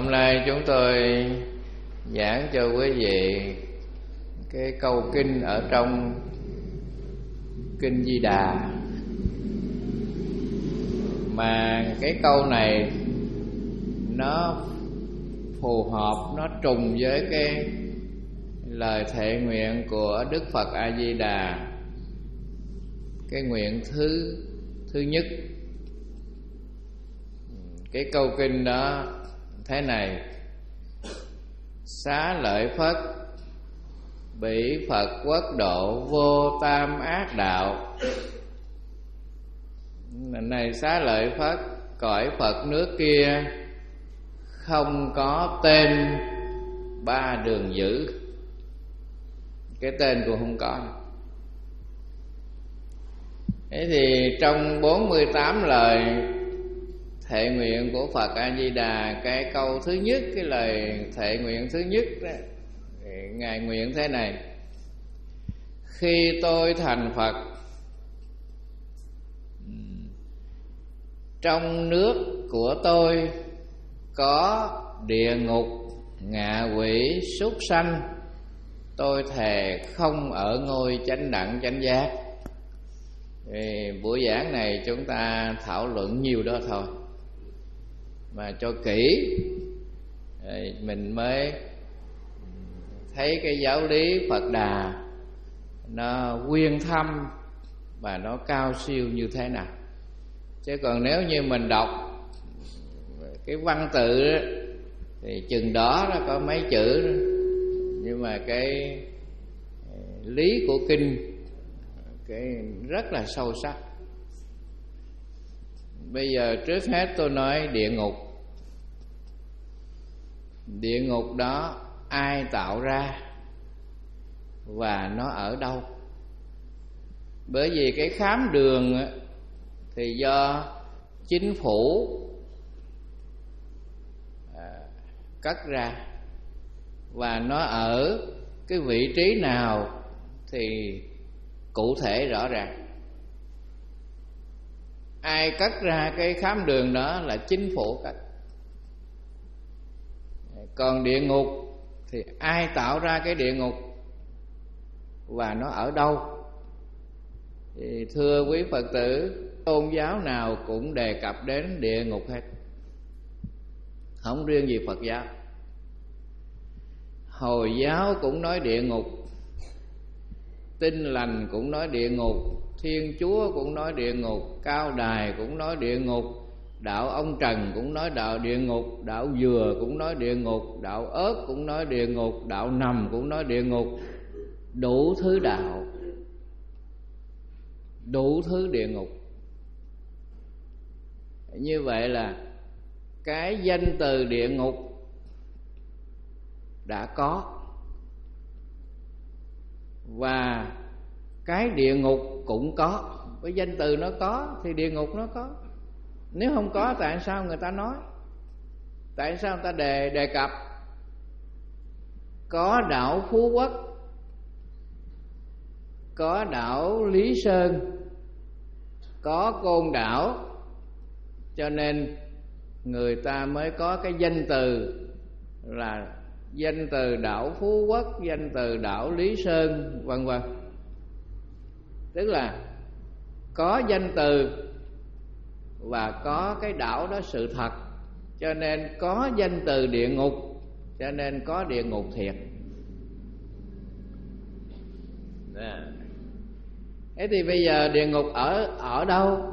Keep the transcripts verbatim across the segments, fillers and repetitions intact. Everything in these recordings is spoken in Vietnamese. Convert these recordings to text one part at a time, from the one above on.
Hôm nay chúng tôi giảng cho quý vị cái câu kinh ở trong Kinh Di Đà. Mà cái câu này nó phù hợp, nó trùng với cái lời thệ nguyện của Đức Phật A Di Đà. Cái nguyện thứ thứ nhất. Cái câu kinh đó thế này: xá lợi Phất, bỉ Phật quốc độ vô tam ác đạo. Này xá lợi Phất, cõi Phật nước kia không có tên ba đường dữ. Cái tên cũng không có. Thế thì trong bốn mươi tám lời thệ nguyện của Phật A Di Đà, cái câu thứ nhất, cái lời thệ nguyện thứ nhất đó, Ngài nguyện thế này: khi tôi thành Phật, trong nước của tôi có địa ngục, ngạ quỷ, súc sanh, tôi thề không ở ngôi chánh đẳng chánh giác. Thì buổi giảng này chúng ta thảo luận nhiều đó thôi, mà cho kỹ mình mới thấy cái giáo lý Phật Đà nó uyên thâm và nó cao siêu như thế nào. Chứ còn nếu như mình đọc cái văn tự đó, thì chừng đó nó có mấy chữ đó. Nhưng mà cái lý của kinh cái rất là sâu sắc. Bây giờ trước hết tôi nói địa ngục. Địa ngục đó ai tạo ra và nó ở đâu? Bởi vì cái khám đường thì do chính phủ cất ra, và nó ở cái vị trí nào thì cụ thể rõ ràng. Ai cất ra cái khám đường đó là chính phủ cất. Còn địa ngục thì ai tạo ra cái địa ngục và nó ở đâu? Thì thưa quý Phật tử, tôn giáo nào cũng đề cập đến địa ngục hết, không riêng gì Phật giáo. Hồi giáo cũng nói địa ngục, Tin Lành cũng nói địa ngục, Thiên Chúa cũng nói địa ngục, Cao Đài cũng nói địa ngục, đạo ông Trần cũng nói đạo địa ngục, đạo Dừa cũng nói địa ngục, đạo Ớt cũng nói địa ngục, đạo Nằm cũng nói địa ngục. Đủ thứ đạo, đủ thứ địa ngục. Như vậy là cái danh từ địa ngục đã có, và cái địa ngục cũng có. Cái danh từ nó có thì địa ngục nó có. Nếu không có tại sao người ta nói? Tại sao người ta đề, đề cập? Có đảo Phú Quốc, có đảo Lý Sơn, có Côn Đảo, cho nên người ta mới có cái danh từ là danh từ đảo Phú Quốc, danh từ đảo Lý Sơn, vân vân. Tức là có danh từ và có cái đảo đó sự thật, cho nên có danh từ địa ngục, cho nên có địa ngục thiệt. Thế thì bây giờ địa ngục ở ở đâu?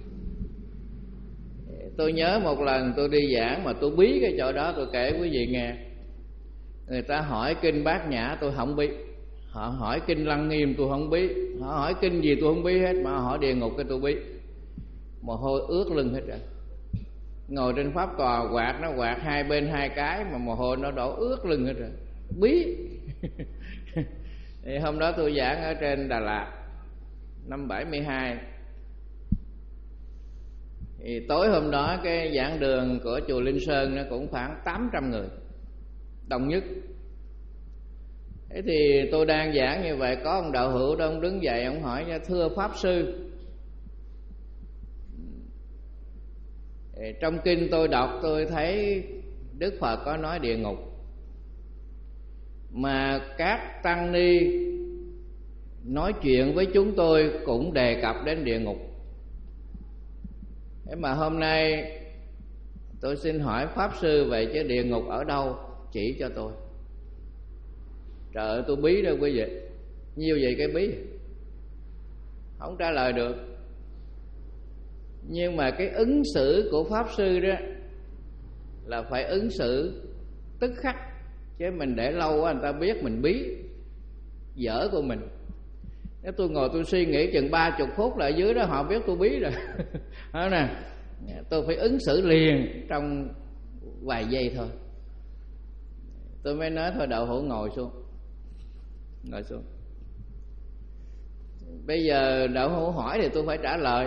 Tôi nhớ một lần tôi đi giảng mà tôi bí cái chỗ đó, tôi kể quý vị nghe. Người ta hỏi kinh Bát Nhã tôi không biết, họ hỏi kinh Lăng Nghiêm tôi không biết, họ hỏi kinh gì tôi không biết hết, mà hỏi địa ngục cái tôi biết. Mồ hôi ướt lưng hết rồi. Ngồi trên pháp tòa quạt nó quạt hai bên hai cái mà mồ hôi nó đổ ướt lưng hết rồi, bí. Thì hôm đó tôi giảng ở trên Đà Lạt năm bảy mươi hai. Thì tối hôm đó cái giảng đường của chùa Linh Sơn nó cũng khoảng tám trăm người, đông nhất. Thế thì tôi đang giảng như vậy, có ông đạo hữu đó, ông đứng dậy ông hỏi: thưa Pháp Sư, trong kinh tôi đọc tôi thấy Đức Phật có nói địa ngục, mà các tăng ni nói chuyện với chúng tôi cũng đề cập đến địa ngục. Thế mà hôm nay tôi xin hỏi Pháp Sư về chứ địa ngục ở đâu, chỉ cho tôi. Trời ơi, tôi bí đâu quý vị, nhiều vậy cái bí không trả lời được. Nhưng mà cái ứng xử của Pháp Sư đó là phải ứng xử tức khắc, chứ mình để lâu quá người ta biết mình bí dở của mình. Nếu tôi ngồi tôi suy nghĩ chừng ba chục phút là ở dưới đó họ biết tôi bí rồi. Đó nè, tôi phải ứng xử liền trong vài giây thôi. Tôi mới nói thôi Đạo Hữu ngồi xuống. Ngồi xuống. Bây giờ Đạo Hữu hỏi thì tôi phải trả lời,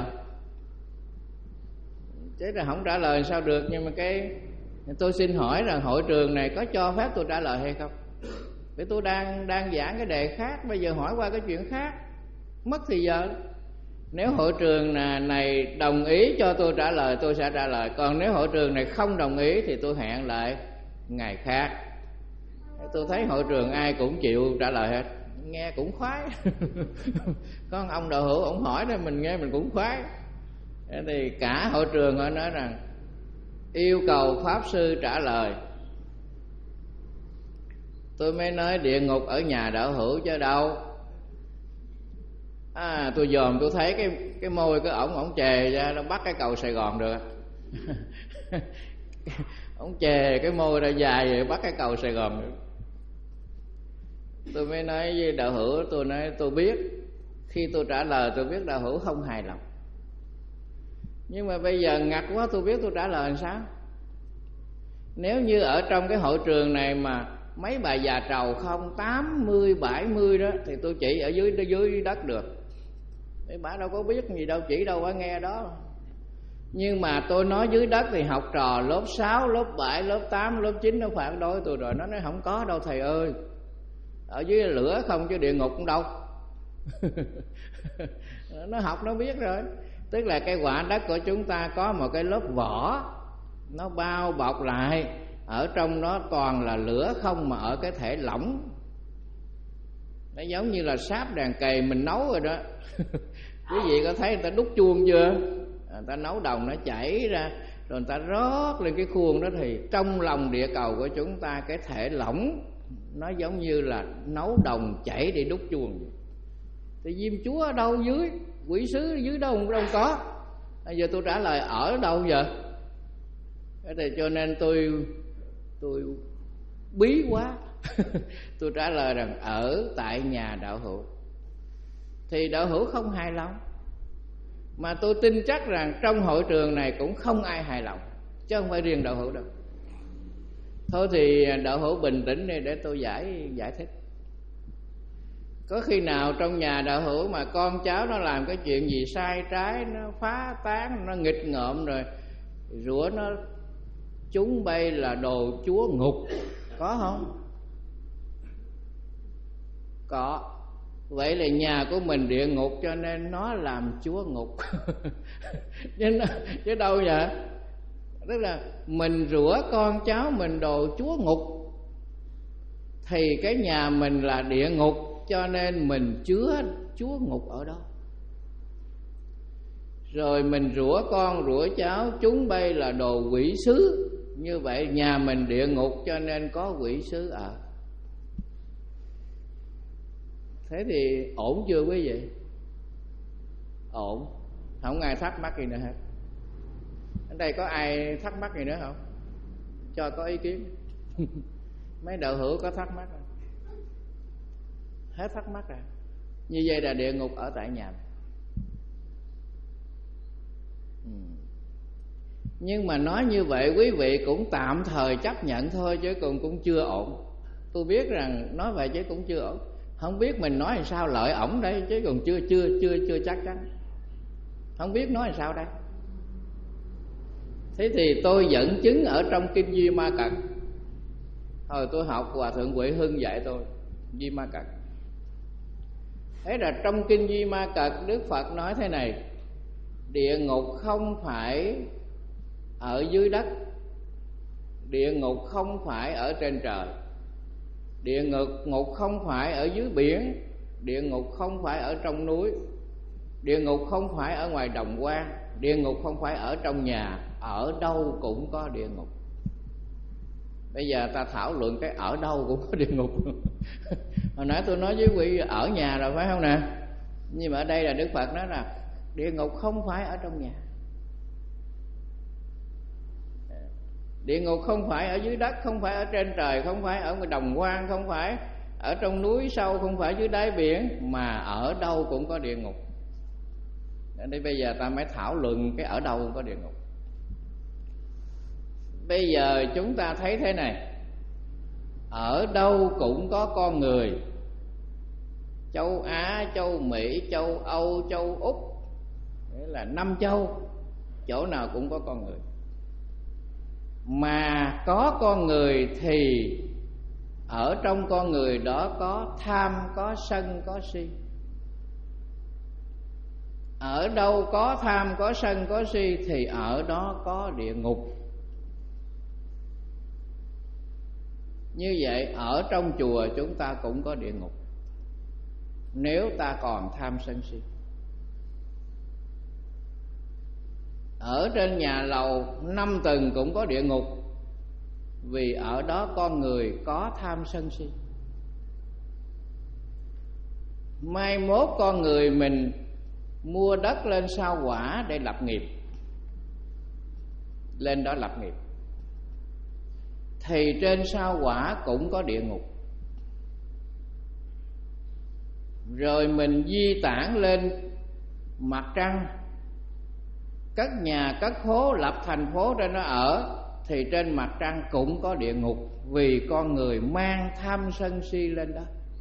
chứ là không trả lời sao được. Nhưng mà cái tôi xin hỏi rằng hội trường này có cho phép tôi trả lời hay không? Vì tôi đang đang giảng cái đề khác, bây giờ hỏi qua cái chuyện khác, mất thì giờ. Nếu hội trường này đồng ý cho tôi trả lời, tôi sẽ trả lời. Còn nếu hội trường này không đồng ý thì tôi hẹn lại ngày khác. Tôi thấy hội trường ai cũng chịu trả lời hết, nghe cũng khoái. Có ông Đạo Hữu ông hỏi nên mình nghe mình cũng khoái. Thì cả hội trường họ nói rằng yêu cầu Pháp Sư trả lời. Tôi mới nói địa ngục ở nhà Đạo Hữu chứ đâu. À, tôi dòm tôi thấy cái cái môi cái ổng ổng chề ra, nó bắt cái cầu Sài Gòn được. Ổng chề cái môi ra dài rồi bắt cái cầu Sài Gòn được. Tôi mới nói với Đạo Hữu, tôi nói tôi biết, khi tôi trả lời tôi biết Đạo Hữu không hài lòng. Nhưng mà bây giờ ngặt quá, tôi biết tôi trả lời làm sao. Nếu như ở trong cái hội trường này mà mấy bà già trầu không tám mươi, bảy mươi đó thì tôi chỉ ở dưới dưới đất được. Mấy bà đâu có biết gì đâu, chỉ đâu có nghe đó. Nhưng mà tôi nói dưới đất thì học trò lớp sáu, lớp bảy, lớp tám, lớp chín nó phản đối tôi rồi. Nó nói không có đâu thầy ơi, ở dưới lửa không chứ địa ngục cũng đâu. Nó học nó biết rồi. Tức là cái quả đất của chúng ta có một cái lớp vỏ, nó bao bọc lại, ở trong đó toàn là lửa không, mà ở cái thể lỏng. Nó giống như là sáp đàn cày mình nấu rồi đó. Quý vị có thấy người ta đút chuông chưa? Người ta nấu đồng nó chảy ra, rồi người ta rót lên cái khuôn đó. Thì trong lòng địa cầu của chúng ta, cái thể lỏng nó giống như là nấu đồng chảy để đút chuông. Thì Diêm Chúa ở đâu dưới, quỷ sứ dưới đâu cũng đâu có. Bây giờ tôi trả lời ở đâu giờ? Thế thì cho nên tôi tôi bí quá. Tôi trả lời rằng ở tại nhà Đạo Hữu. Thì Đạo Hữu không hài lòng. Mà tôi tin chắc rằng trong hội trường này cũng không ai hài lòng, chứ không phải riêng Đạo Hữu đâu. Thôi thì Đạo Hữu bình tĩnh đi để tôi giải giải thích. Có khi nào trong nhà Đạo Hữu mà con cháu nó làm cái chuyện gì sai trái, nó phá tán, nó nghịch ngợm rồi rủa nó chúng bay là đồ chúa ngục, có không? Có. Vậy là nhà của mình địa ngục cho nên nó làm chúa ngục. chứ, nó, chứ đâu vậy? Tức là mình rủa con cháu mình đồ chúa ngục, thì cái nhà mình là địa ngục, cho nên mình chứa chúa ngục ở đó. Rồi mình rủa con rủa cháu chúng bay là đồ quỷ sứ, như vậy nhà mình địa ngục cho nên có quỷ sứ ở. Thế thì ổn chưa quý vị? Ổn. Không ai thắc mắc gì nữa hết. Ở đây có ai thắc mắc gì nữa không? Cho có ý kiến. Mấy Đạo Hữu có thắc mắc không? Hết thắc mắc rồi. Như vậy là địa ngục ở tại nhà. Ừ. Nhưng mà nói như vậy quý vị cũng tạm thời chấp nhận thôi, chứ còn cũng chưa ổn. Tôi biết rằng nói vậy chứ cũng chưa ổn. Không biết mình nói làm sao lợi ổng đây, chứ còn chưa chưa chưa chưa chắc chắn. Không biết nói làm sao đây. Thế thì tôi dẫn chứng ở trong Kinh Duy Ma Cật. Hồi tôi học Hòa Thượng Huệ Hưng dạy tôi Duy Ma Cật. Thế là trong Kinh Duy Ma Cật, Đức Phật nói thế này: địa ngục không phải ở dưới đất, Địa ngục không phải ở trên trời, địa ngục ngục không phải ở dưới biển, địa ngục không phải ở trong núi, địa ngục không phải ở ngoài đồng quan, địa ngục không phải ở trong nhà, ở đâu cũng có địa ngục. Bây giờ ta thảo luận cái ở đâu cũng có địa ngục. Hồi nãy tôi nói với quý ở nhà rồi phải không nè? Nhưng mà ở đây là Đức Phật nói là địa ngục không phải ở trong nhà, địa ngục không phải ở dưới đất, không phải ở trên trời, không phải ở ngoài đồng quan, không phải ở trong núi sâu, không phải dưới đáy biển, mà ở đâu cũng có địa ngục. Đây bây giờ ta mới thảo luận cái ở đâu cũng có địa ngục. Bây giờ chúng ta thấy thế này, ở đâu cũng có con người. Châu Á, châu Mỹ, châu Âu, châu Úc, nghĩa là năm châu, chỗ nào cũng có con người. Mà có con người thì ở trong con người đó có tham, có sân, có si. Ở đâu có tham, có sân, có si thì ở đó có địa ngục. Như vậy ở trong chùa chúng ta cũng có địa ngục, nếu ta còn tham sân si. Ở trên nhà lầu năm tầng cũng có địa ngục, vì ở đó con người có tham sân si. Mai mốt con người mình mua đất lên sao Hỏa để lập nghiệp, lên đó lập nghiệp, thì trên sao Hỏa cũng có địa ngục. Rồi mình di tản lên mặt trăng, cất nhà cất phố, lập thành phố trên đó ở, thì trên mặt trăng cũng có địa ngục, vì con người mang tham sân si lên đó.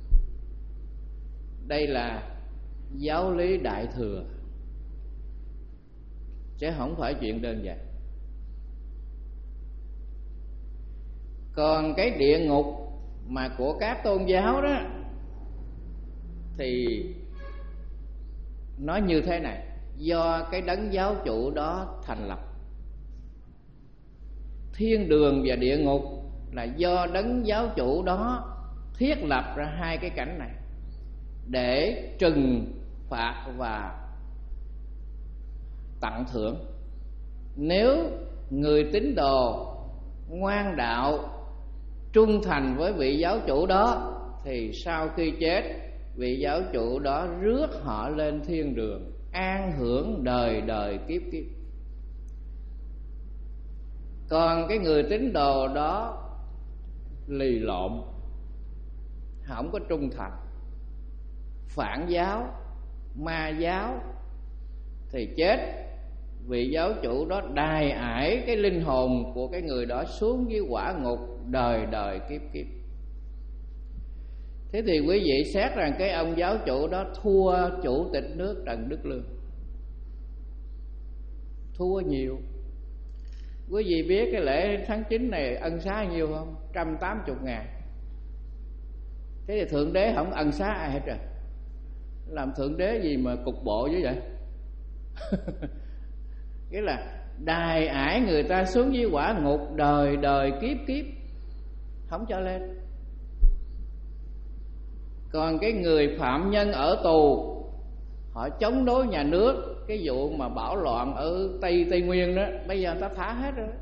Đây là giáo lý Đại Thừa, chứ không phải chuyện đơn giản. Còn cái địa ngục mà của các tôn giáo đó thì nói như thế này: do cái đấng giáo chủ đó thành lập. Thiên đường và địa ngục là do đấng giáo chủ đó thiết lập ra hai cái cảnh này để trừng phạt và tặng thưởng. Nếu người tín đồ ngoan đạo, trung thành với vị giáo chủ đó, thì sau khi chết, vị giáo chủ đó rước họ lên thiên đường, an hưởng đời đời kiếp kiếp. Còn cái người tín đồ đó lì lộn, không có trung thành, phản giáo, ma giáo, thì chết, vị giáo chủ đó đày ải cái linh hồn của cái người đó xuống dưới quả ngục đời đời kiếp kiếp. Thế thì quý vị xét rằng cái ông giáo chủ đó thua chủ tịch nước Trần Đức Lương, thua nhiều. Quý vị biết cái lễ tháng chín này ân xá nhiêu không? một trăm tám mươi ngàn. Thế thì Thượng Đế không ân xá ai hết rồi. Làm Thượng Đế gì mà cục bộ như vậy? Nghĩa là đày ải người ta xuống dưới quả ngục đời đời kiếp kiếp, không cho lên. Còn cái người phạm nhân ở tù, họ chống đối nhà nước, cái vụ mà bạo loạn ở Tây Tây Nguyên đó, bây giờ người ta thả hết rồi.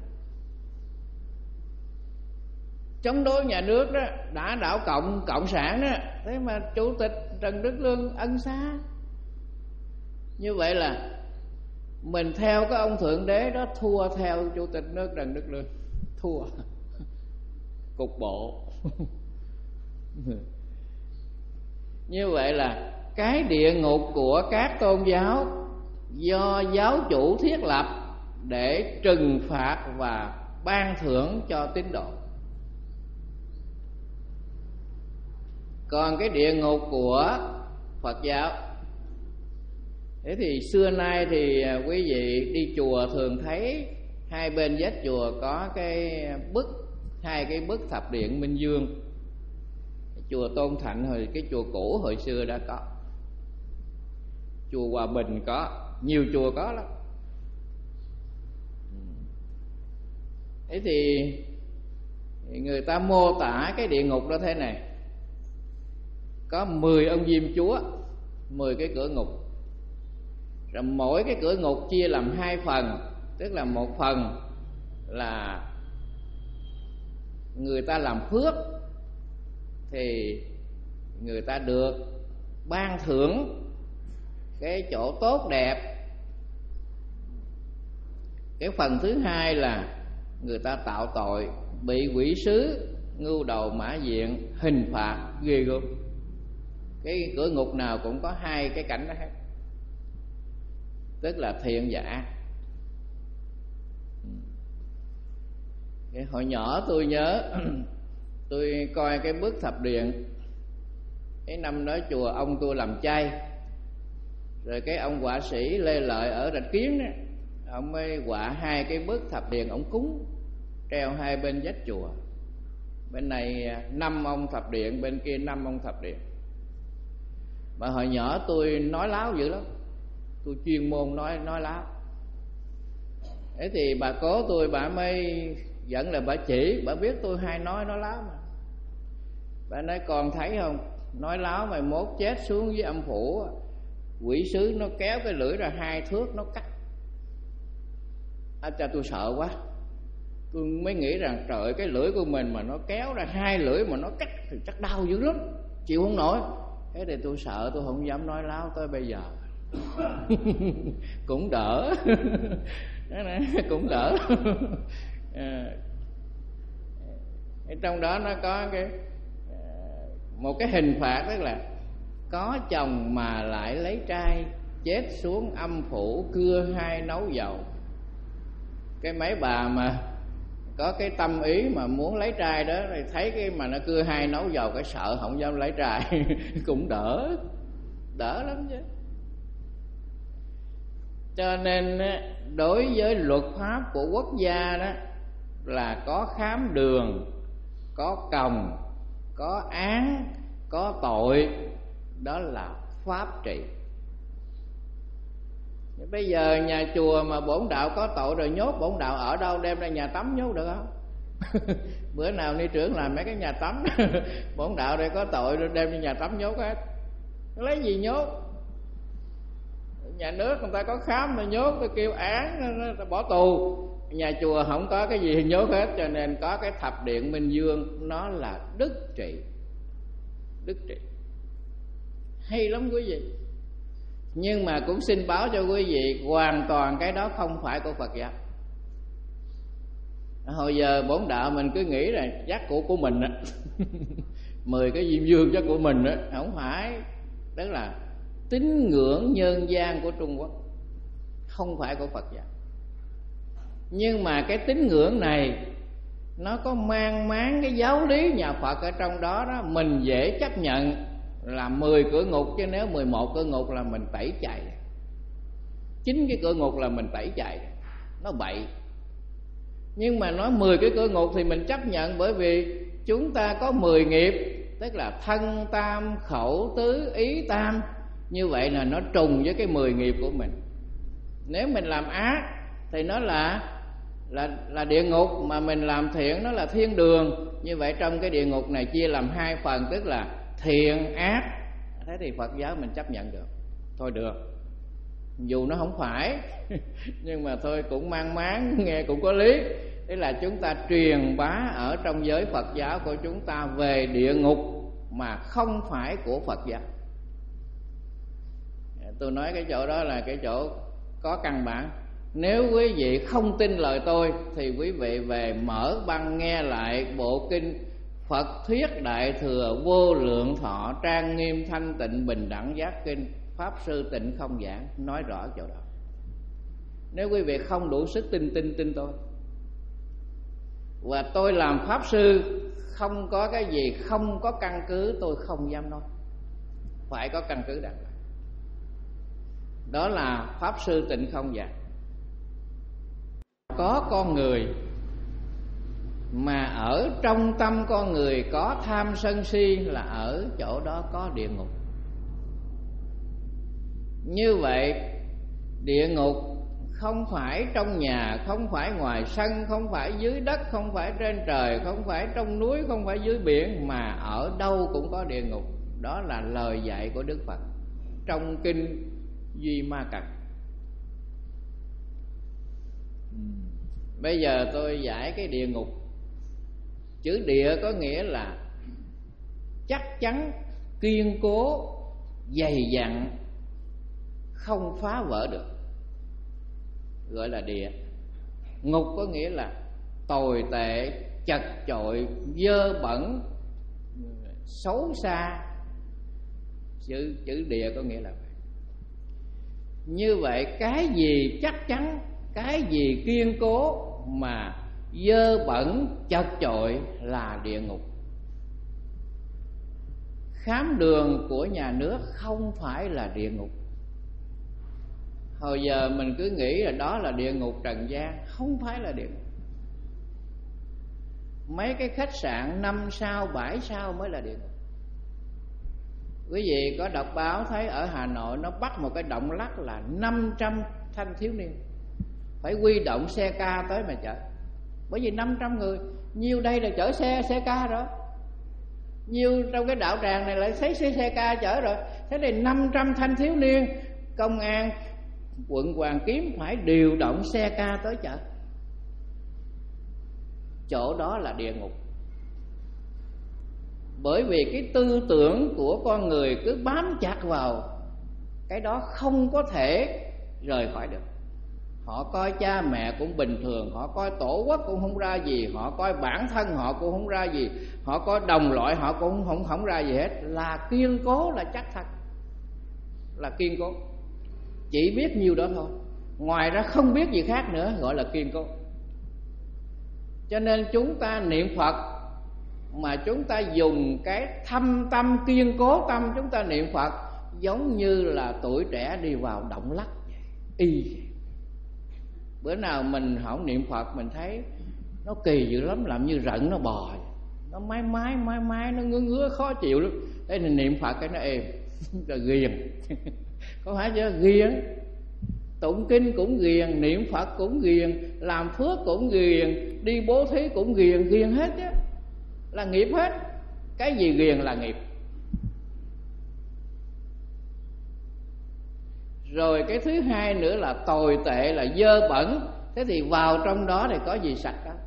Chống đối nhà nước đó, đã đảo cộng cộng sản đó, thế mà chủ tịch Trần Đức Lương ân xá. Như vậy là mình theo cái ông Thượng Đế đó thua theo chủ tịch nước Trần Đức Lương, thua cục bộ. Như vậy là cái địa ngục của các tôn giáo do giáo chủ thiết lập để trừng phạt và ban thưởng cho tín đồ. Còn cái địa ngục của Phật giáo, thế thì xưa nay thì quý vị đi chùa thường thấy hai bên vách chùa có cái bức, hai cái bức thập điện Minh Dương. Chùa Tôn Thạnh hồi cái chùa cũ hồi xưa đã có, chùa Hòa Bình có, nhiều chùa có lắm. Thế thì Thì người ta mô tả cái địa ngục đó thế này: có mười ông diêm chúa, mười cái cửa ngục. Rồi mỗi cái cửa ngục chia làm hai phần, tức là một phần là người ta làm phước thì người ta được ban thưởng cái chỗ tốt đẹp. Cái phần thứ hai là người ta tạo tội, bị quỷ sứ, ngưu đầu mã diện, hình phạt ghê gớm. Cái cửa ngục nào cũng có hai cái cảnh đó hết, tức là thiện và ác. Cái hồi nhỏ tôi nhớ tôi coi cái bức thập điện. Cái năm đó chùa ông tôi làm chay, rồi cái ông họa sĩ Lê Lợi ở Rạch Kiến đó, ông mới họa hai cái bức thập điện, ông cúng treo hai bên vách chùa. Bên này năm ông thập điện, bên kia năm ông thập điện. Mà hồi nhỏ tôi nói láo dữ lắm, tôi chuyên môn nói nói láo. Thế thì bà cố tôi, bà mới dẫn là bà chỉ, bà biết tôi hay nói nói láo mà. Bà nói con thấy không, nói láo mày mốt chết xuống với âm phủ, quỷ sứ nó kéo cái lưỡi ra hai thước nó cắt. À, cha tôi sợ quá. Tôi mới nghĩ rằng trời, cái lưỡi của mình mà nó kéo ra hai lưỡi mà nó cắt thì chắc đau dữ lắm, chịu không nổi. Thế thì tôi sợ, tôi không dám nói láo tới bây giờ. Cũng đỡ. Cũng đỡ. À, trong đó nó có cái một cái hình phạt, tức là có chồng mà lại lấy trai, chết xuống âm phủ cưa hai nấu dầu. Cái mấy bà mà có cái tâm ý mà muốn lấy trai đó, thì thấy cái mà nó cưa hai nấu dầu, cái sợ không dám lấy trai. Cũng đỡ, đỡ lắm chứ. Cho nên đối với luật pháp của quốc gia đó là có khám đường, có còng, có án, có tội, đó là pháp trị. Bây giờ nhà chùa mà bổn đạo có tội rồi nhốt bổn đạo ở đâu, đem ra nhà tắm nhốt được không? Bữa nào ni trưởng làm mấy cái nhà tắm, bổn đạo đây có tội rồi đem ra nhà tắm nhốt hết. Lấy gì nhốt? Nhà nước người ta có khám mà nhốt, ta kêu án, ta bỏ tù. Nhà chùa không có cái gì nhốt hết, cho nên có cái thập điện Minh Dương, nó là đức trị. Đức trị hay lắm quý vị. Nhưng mà cũng xin báo cho quý vị, hoàn toàn cái đó không phải của Phật giáo. Hồi giờ bổn đạo mình cứ nghĩ là giác của của mình á, mười cái diêm dương chắc của mình á, không phải. Đó là tín ngưỡng nhân gian của Trung Quốc, không phải của Phật giáo. Nhưng mà cái tín ngưỡng này nó có mang máng cái giáo lý nhà Phật ở trong đó đó, mình dễ chấp nhận là mười cửa ngục, chứ nếu mười một cửa ngục là mình tẩy chạy. Chín cái cửa ngục là mình tẩy chạy, nó bậy. Nhưng mà nói mười cái cửa ngục thì mình chấp nhận, bởi vì chúng ta có mười nghiệp, tức là thân tam, khẩu tứ, ý tam. Như vậy là nó trùng với cái mười nghiệp của mình. Nếu mình làm ác thì nó là là là địa ngục, mà mình làm thiện nó là thiên đường. Như vậy trong cái địa ngục này chia làm hai phần, tức là thiện ác. Thế thì Phật giáo mình chấp nhận được. Thôi được, dù nó không phải nhưng mà thôi cũng mang máng, nghe cũng có lý. Thế là chúng ta truyền bá ở trong giới Phật giáo của chúng ta về địa ngục mà không phải của Phật giáo. Tôi nói cái chỗ đó là cái chỗ có căn bản. Nếu quý vị không tin lời tôi thì quý vị về mở băng nghe lại bộ kinh Phật Thuyết Đại Thừa Vô Lượng Thọ Trang Nghiêm Thanh Tịnh Bình Đẳng Giác Kinh, Pháp Sư Tịnh Không Giảng nói rõ chỗ đó. Nếu quý vị không đủ sức tin tin tin tôi. Và tôi làm Pháp Sư không có cái gì không có căn cứ, tôi không dám nói. Phải có căn cứ đàng hoàng. Đó là Pháp Sư Tịnh Không Giảng. Có con người mà ở trong tâm con người có tham sân si, là ở chỗ đó có địa ngục. Như vậy địa ngục không phải trong nhà, không phải ngoài sân, không phải dưới đất, không phải trên trời, không phải trong núi, không phải dưới biển, mà ở đâu cũng có địa ngục. Đó là lời dạy của Đức Phật trong kinh Duy Ma Cật. Bây giờ tôi giải cái địa ngục. Chữ địa có nghĩa là chắc chắn, kiên cố, dày dặn, không phá vỡ được, gọi là địa. Ngục có nghĩa là tồi tệ, chật chội, dơ bẩn, xấu xa. Chữ, chữ địa có nghĩa là vậy. Như vậy cái gì chắc chắn, cái gì kiên cố mà dơ bẩn, chật chội là địa ngục. Khám đường của nhà nước không phải là địa ngục. Hồi giờ mình cứ nghĩ là đó là địa ngục trần gian, không phải là địa ngục. Mấy cái khách sạn năm sao, bảy sao mới là địa ngục. Quý vị có đọc báo thấy ở Hà Nội nó bắt một cái động lắc là năm trăm thanh thiếu niên, phải huy động xe ca tới mà chở. Bởi vì năm trăm người, nhiêu đây là chở xe xe ca rồi, nhiêu trong cái đạo tràng này lại thấy xe, xe ca chở rồi. Thế thì năm trăm thanh thiếu niên, công an quận Hoàn Kiếm phải điều động xe ca tới chở. Chỗ đó là địa ngục. Bởi vì cái tư tưởng của con người cứ bám chặt vào cái đó, không có thể rời khỏi được. Họ coi cha mẹ cũng bình thường, họ coi tổ quốc cũng không ra gì, họ coi bản thân họ cũng không ra gì, họ coi đồng loại họ cũng không, không ra gì hết. Là kiên cố, là chắc thật, là kiên cố. Chỉ biết nhiêu đó thôi, ngoài ra không biết gì khác nữa, gọi là kiên cố. Cho nên chúng ta niệm Phật mà chúng ta dùng cái thâm tâm, kiên cố tâm chúng ta niệm Phật, giống như là tuổi trẻ đi vào động lắc y. Bữa nào mình không niệm Phật mình thấy nó kỳ dữ lắm, làm như rận nó bò, nó mái mái mái mái, nó ngứa ngứa khó chịu lắm. Thế thì niệm Phật cái nó êm rồi ghiền. Có phải chứ? Ghiền. Tụng kinh cũng ghiền, niệm Phật cũng ghiền, làm phước cũng ghiền, đi bố thí cũng ghiền, ghiền hết chứ, là nghiệp hết. Cái gì ghiền là nghiệp. Rồi cái thứ hai nữa là tồi tệ, là dơ bẩn. Thế thì vào trong đó thì có gì sạch đó?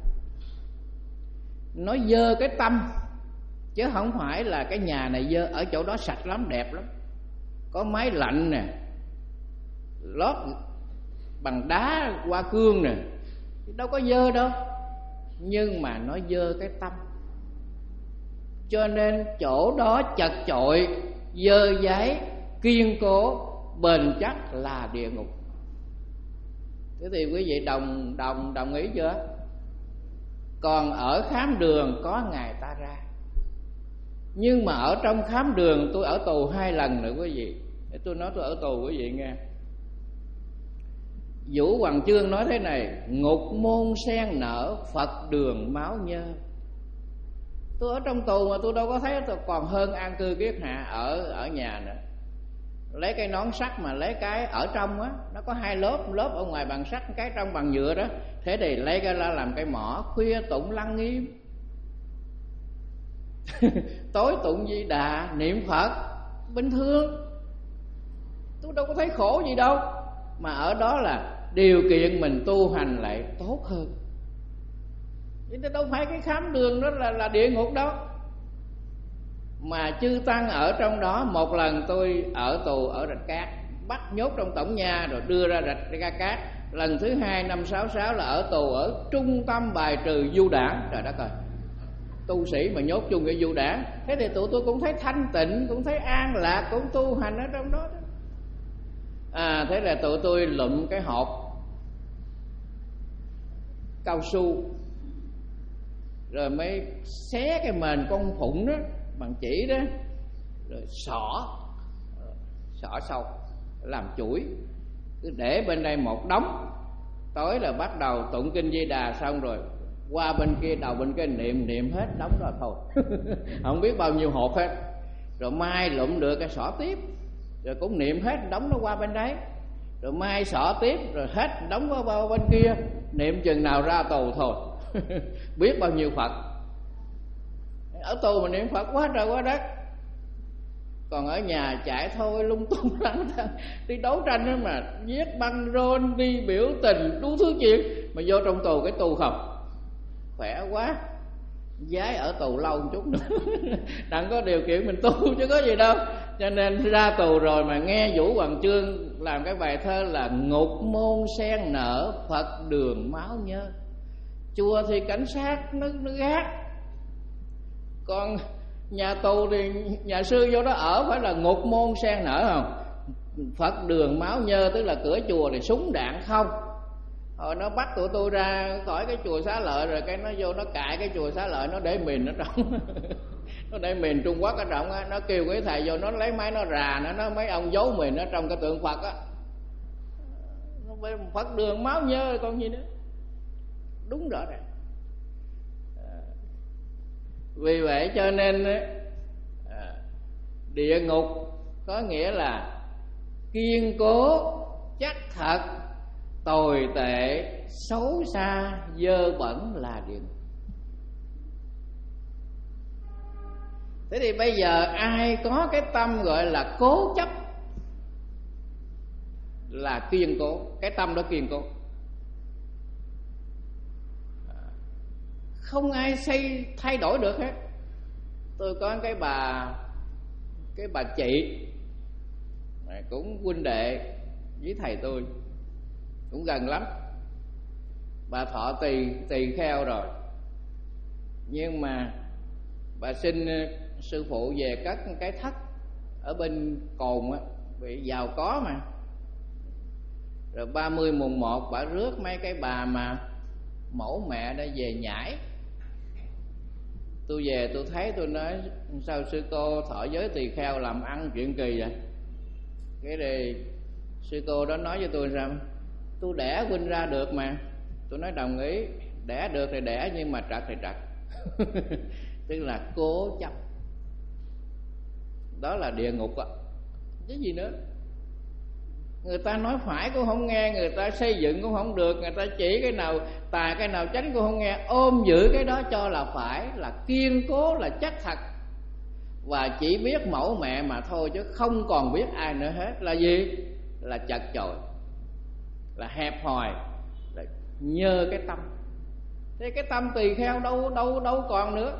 Nó dơ cái tâm, chứ không phải là cái nhà này dơ. Ở chỗ đó sạch lắm, đẹp lắm, có máy lạnh nè, lót bằng đá hoa cương nè, đâu có dơ đâu. Nhưng mà nó dơ cái tâm. Cho nên chỗ đó chật chội, dơ dáy, kiên cố, bền chắc là địa ngục. Thế thì quý vị đồng đồng đồng ý chưa? Còn ở khám đường có ngày ta ra. Nhưng mà ở trong khám đường tôi ở tù hai lần nữa quý vị. Để tôi nói tôi ở tù quý vị nghe. Vũ Hoàng Chương nói thế này: ngục môn sen nở, Phật đường máu nhơ. Tôi ở trong tù mà tôi đâu có thấy, tôi còn hơn an cư kiết hạ ở ở nhà nữa. Lấy cái nón sắt mà lấy cái ở trong á, nó có hai lớp, lớp ở ngoài bằng sắt, cái trong bằng nhựa đó. Thế thì lấy cái ra làm cái mỏ, khuya tụng Lăng Nghiêm. Tối tụng Di Đà, niệm Phật bình thường, tôi đâu có thấy khổ gì đâu. Mà ở đó là điều kiện mình tu hành lại tốt hơn. Chứ đâu phải cái khám đường đó là, là địa ngục đâu. Mà chư tăng ở trong đó, một lần tôi ở tù ở Rạch Cát, bắt nhốt trong tổng nha rồi đưa ra Rạch Ga Cát. Lần thứ hai năm sáu sáu là ở tù ở trung tâm bài trừ du đảng. Trời đất ơi, tu sĩ mà nhốt chung cái du đảng. Thế thì tụi tôi cũng thấy thanh tịnh, cũng thấy an lạc, cũng tu hành ở trong đó, đó. À, thế là tụi tôi lụm cái hộp cao su, rồi mới xé cái mền con phụng đó bằng chỉ đó, rồi xỏ xỏ sâu làm chuỗi, cứ để bên đây một đống. Tối là bắt đầu tụng kinh Di Đà xong rồi qua bên kia đầu bên kia niệm niệm hết đống rồi thôi. Không biết bao nhiêu hộp hết. Rồi mai lụm được cái xỏ tiếp, rồi cũng niệm hết đống nó qua bên đấy. rồi mai xỏ tiếp, rồi hết đóng vào, vào bên kia, niệm chừng nào ra tù thôi. Biết bao nhiêu Phật. Ở tù mà niệm Phật quá trời quá đất, còn ở nhà chạy thôi lung tung lắm. Đi đấu tranh đó mà viết băng rôn, đi biểu tình, đủ thứ chuyện, mà vô trong tù cái tù không khỏe quá, giái ở tù lâu một chút nữa. Đặng có điều kiện mình tu chứ có gì đâu. Cho nên ra tù rồi mà nghe Vũ Hoàng Chương làm cái bài thơ là ngục môn sen nở, Phật đường máu nhơ. Chùa thì cảnh sát nó, nó gác, còn nhà tù thì nhà sư vô đó ở phải là ngục môn sen nở không? Phật đường máu nhơ tức là cửa chùa thì súng đạn không. Rồi nó bắt tụi tôi ra khỏi cái chùa Xá Lợi, rồi cái nó vô nó cãi cái chùa Xá Lợi, nó để mìn ở trong. Nó để mìn Trung Quốc ở trong á, nó kêu cái thầy vô, nó lấy máy nó rà nó, nó mấy ông giấu mìn ở trong cái tượng Phật á. Nó phải Phật đường máu nhơ còn gì nữa. Đúng rõ ràng. Vì vậy cho nên địa ngục có nghĩa là kiên cố, chắc thật, tồi tệ, xấu xa, dơ bẩn là địa ngục. Thế thì bây giờ ai có cái tâm gọi là cố chấp là kiên cố, cái tâm đó kiên cố, không ai xây thay đổi được hết. Tôi có cái bà cái bà chị cũng huynh đệ với thầy tôi, cũng gần lắm. Bà thọ tỳ tỳ kheo rồi, nhưng mà bà xin sư phụ về cất cái thất ở bên Cồn á, vì giàu có mà. Rồi ba mươi mùng một bà rước mấy cái bà mà mẫu mẹ đã về nhảy. Tôi về tôi thấy, tôi nói sao sư cô thọ giới tỳ kheo làm ăn chuyện kỳ vậy? Cái này sư cô đó nói với tôi rằng tôi đẻ huynh ra được mà. Tôi nói đồng ý, đẻ được thì đẻ, nhưng mà trật thì trật. Tức là cố chấp. Đó là địa ngục á, chứ gì nữa. Người ta nói phải cũng không nghe, người ta xây dựng cũng không được, người ta chỉ cái nào tà cái nào chánh cũng không nghe, ôm giữ cái đó cho là phải, là kiên cố, là chắc thật, và chỉ biết mẫu mẹ mà thôi, chứ không còn biết ai nữa hết. Là gì? Là chật chội, là hẹp hòi, là nhơ cái tâm. Thế cái tâm tỳ kheo đâu đâu đâu còn nữa.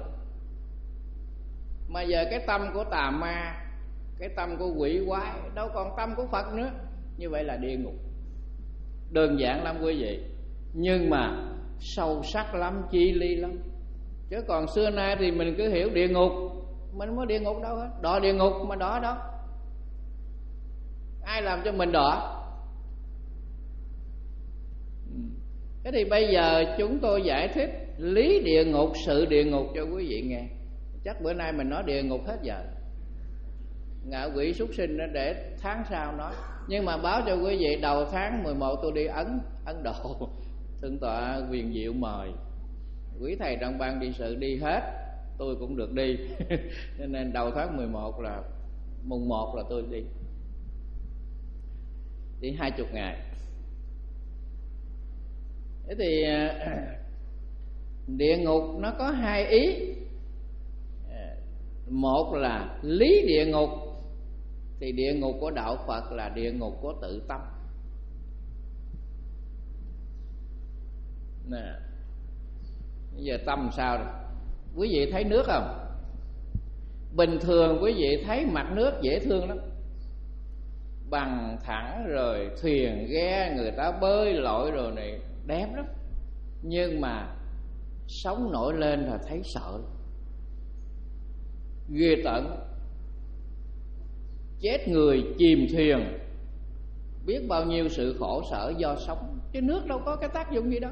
Mà giờ cái tâm của tà ma, cái tâm của quỷ quái, đâu còn tâm của Phật nữa. Như vậy là địa ngục. Đơn giản lắm quý vị, nhưng mà sâu sắc lắm, chi ly lắm. Chứ còn xưa nay thì mình cứ hiểu địa ngục, mình mới địa ngục đâu hết. Đọa địa ngục mà đọa đâu? Ai làm cho mình đọa? Thế thì bây giờ chúng tôi giải thích lý địa ngục, sự địa ngục cho quý vị nghe. Chắc bữa nay mình nói địa ngục hết giờ, ngạ quỷ súc sinh đó để tháng sau nói. Nhưng mà báo cho quý vị, đầu tháng mười một tôi đi Ấn Ấn Độ, Thượng tọa Quyền Diệu mời, quý thầy trong ban trị sự đi hết, tôi cũng được đi. Cho nên đầu tháng mười một là mùng một là tôi đi, đi hai chục ngày. Thế thì địa ngục nó có hai ý. Một là lý địa ngục, thì địa ngục của đạo Phật là địa ngục của tự tâm. Nè, bây giờ tâm sao rồi? Quý vị thấy nước không? Bình thường quý vị thấy mặt nước dễ thương lắm, bằng thẳng rồi thuyền ghe người ta bơi lội rồi này đẹp lắm. Nhưng mà sóng nổi lên là thấy sợ, ghê tởn. Chết người, chìm thuyền, biết bao nhiêu sự khổ sở do sóng, chứ nước đâu có cái tác dụng gì đâu.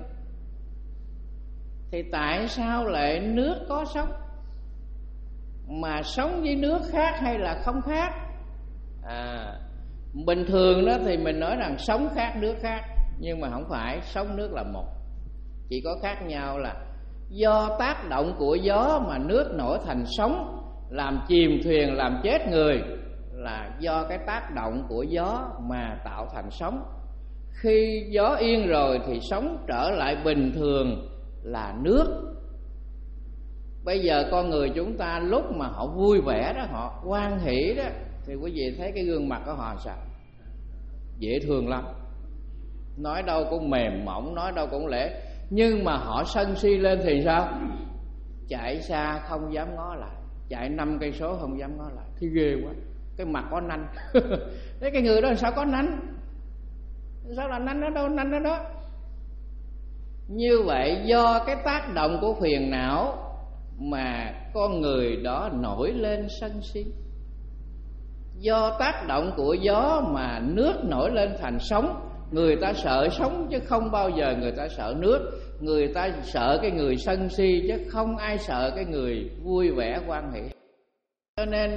Thì tại sao lại nước có sóng, mà sống với nước khác hay là không khác? À, bình thường đó thì mình nói rằng sống khác nước khác, nhưng mà không phải, sống nước là một. Chỉ có khác nhau là do tác động của gió mà nước nổi thành sóng, làm chìm thuyền, làm chết người, là do cái tác động của gió mà tạo thành sóng. Khi gió yên rồi thì sống trở lại bình thường là nước. Bây giờ con người chúng ta lúc mà họ vui vẻ đó, họ hoan hỷ đó, thì quý vị thấy cái gương mặt của họ sao? Dễ thương lắm. Nói đâu cũng mềm mỏng, nói đâu cũng lễ. Nhưng mà họ sân si lên thì sao? Chạy xa không dám ngó lại, chạy năm cây số không dám ngó lại. Thì ghê quá, cái mặt có nanh. Thế cái người đó sao có nanh? Sao là nanh ở đâu? Nanh ở đó. Như vậy do cái tác động của phiền não mà con người đó nổi lên sân si. Do tác động của gió mà nước nổi lên thành sóng. Người ta sợ sóng chứ không bao giờ người ta sợ nước. Người ta sợ cái người sân si chứ không ai sợ cái người vui vẻ hoan hỷ. Cho nên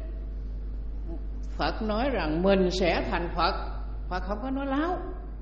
Phật nói rằng mình sẽ thành Phật. Phật không có nói láo.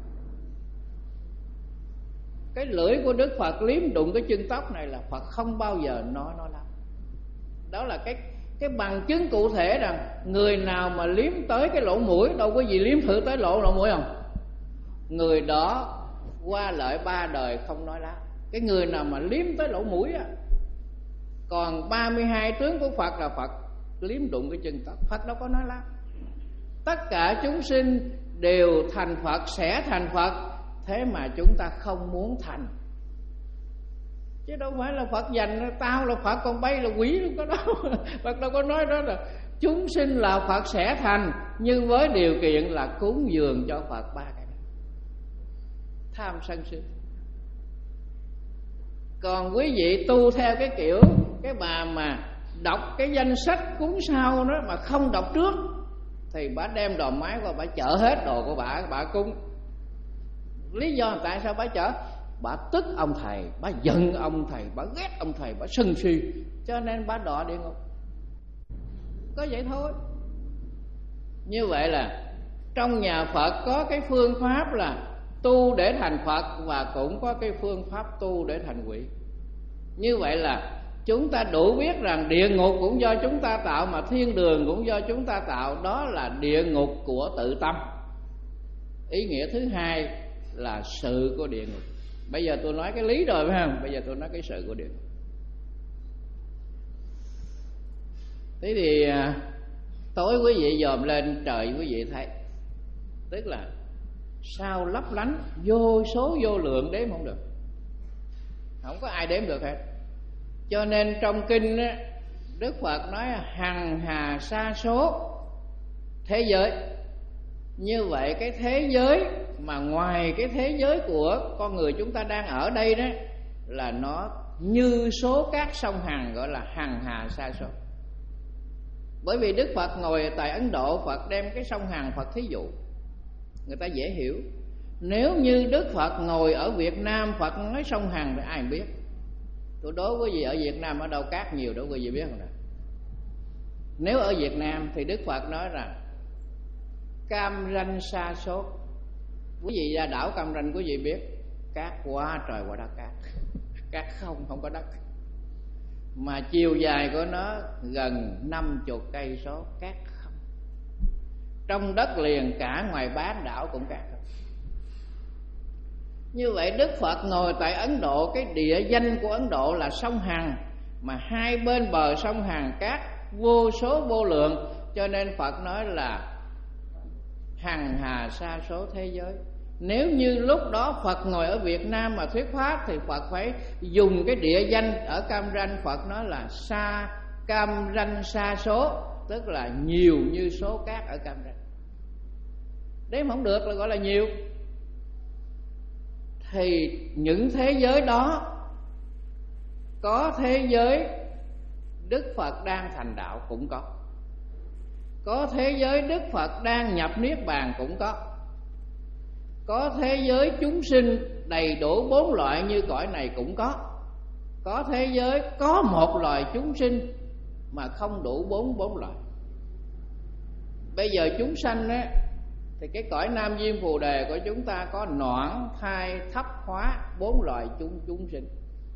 Cái lưỡi của Đức Phật liếm đụng cái chân tóc này là Phật không bao giờ nói nó láo. Đó là cái cái bằng chứng cụ thể rằng người nào mà liếm tới cái lỗ mũi, đâu có gì liếm thử tới lỗ lỗ mũi không? Người đó qua lợi ba đời không nói láo. Cái người nào mà liếm tới lỗ mũi á. Còn ba mươi hai tướng của Phật là Phật liếm đụng cái chân tóc. Phật đâu có nói láo. Tất cả chúng sinh đều thành Phật, sẽ thành Phật. Thế mà chúng ta không muốn thành. Chứ đâu phải là Phật dành tao là Phật còn bay là quỷ luôn có đâu. Phật đâu có nói đó là chúng sinh là Phật sẽ thành, nhưng với điều kiện là cúng dường cho Phật ba cái đó. Tham sân si. Còn quý vị tu theo cái kiểu cái bà mà đọc cái danh sách cúng sau đó mà không đọc trước, thì bà đem đồ máy qua bà chở hết đồ của bà, bà cúng. Lý do tại sao bà chở? Bà tức ông thầy, bà giận ông thầy, bà ghét ông thầy, bà sân si, cho nên bà đọa địa ngục. Có vậy thôi. Như vậy là trong nhà Phật có cái phương pháp là tu để thành Phật, và cũng có cái phương pháp tu để thành quỷ. Như vậy là chúng ta đủ biết rằng địa ngục cũng do chúng ta tạo, mà thiên đường cũng do chúng ta tạo. Đó là địa ngục của tự tâm. Ý nghĩa thứ hai là sự của địa ngục. Bây giờ tôi nói cái lý rồi phải không? Bây giờ tôi nói cái sự của địa ngục. Thế thì tối quý vị dòm lên trời quý vị thấy, tức là sao lấp lánh vô số vô lượng đếm không được. Không có ai đếm được hết. Cho nên trong kinh á, Đức Phật nói hằng hà sa số thế giới. Như vậy cái thế giới mà ngoài cái thế giới của con người chúng ta đang ở đây đó, là nó như số các sông Hằng, gọi là hằng hà sa số. Bởi vì Đức Phật ngồi tại Ấn Độ, Phật đem cái sông Hằng Phật thí dụ, người ta dễ hiểu. Nếu như Đức Phật ngồi ở Việt Nam, Phật nói sông Hằng thì ai biết. Tôi đố quý vị ở Việt Nam ở đâu cát nhiều đâu quý vị biết không nào? Nếu ở Việt Nam thì Đức Phật nói rằng Cam Ranh sa số. Quý vị ra đảo Cam Ranh quý vị biết, cát quá trời quá đất cát. Cát không, không có đất. Mà chiều dài của nó gần năm mươi cây số, cát không. Trong đất liền cả ngoài bán đảo cũng cát không. Như vậy Đức Phật ngồi tại Ấn Độ, cái địa danh của Ấn Độ là sông Hằng, mà hai bên bờ sông Hằng cát vô số vô lượng. Cho nên Phật nói là hằng hà sa số thế giới. Nếu như lúc đó Phật ngồi ở Việt Nam mà thuyết pháp, thì Phật phải dùng cái địa danh ở Cam Ranh. Phật nói là sa Cam Ranh sa số, tức là nhiều như số cát ở Cam Ranh. Đếm không được là gọi là nhiều. Thì những thế giới đó, có thế giới Đức Phật đang thành đạo cũng có, có thế giới Đức Phật đang nhập Niết Bàn cũng có, có thế giới chúng sinh đầy đủ bốn loại như cõi này cũng có, có thế giới có một loài chúng sinh mà không đủ bốn bốn loại. Bây giờ chúng sanh á, thì cái cõi Nam Diêm Phù Đề của chúng ta có noãn, thai, thấp, hóa, bốn loại chúng chúng sinh.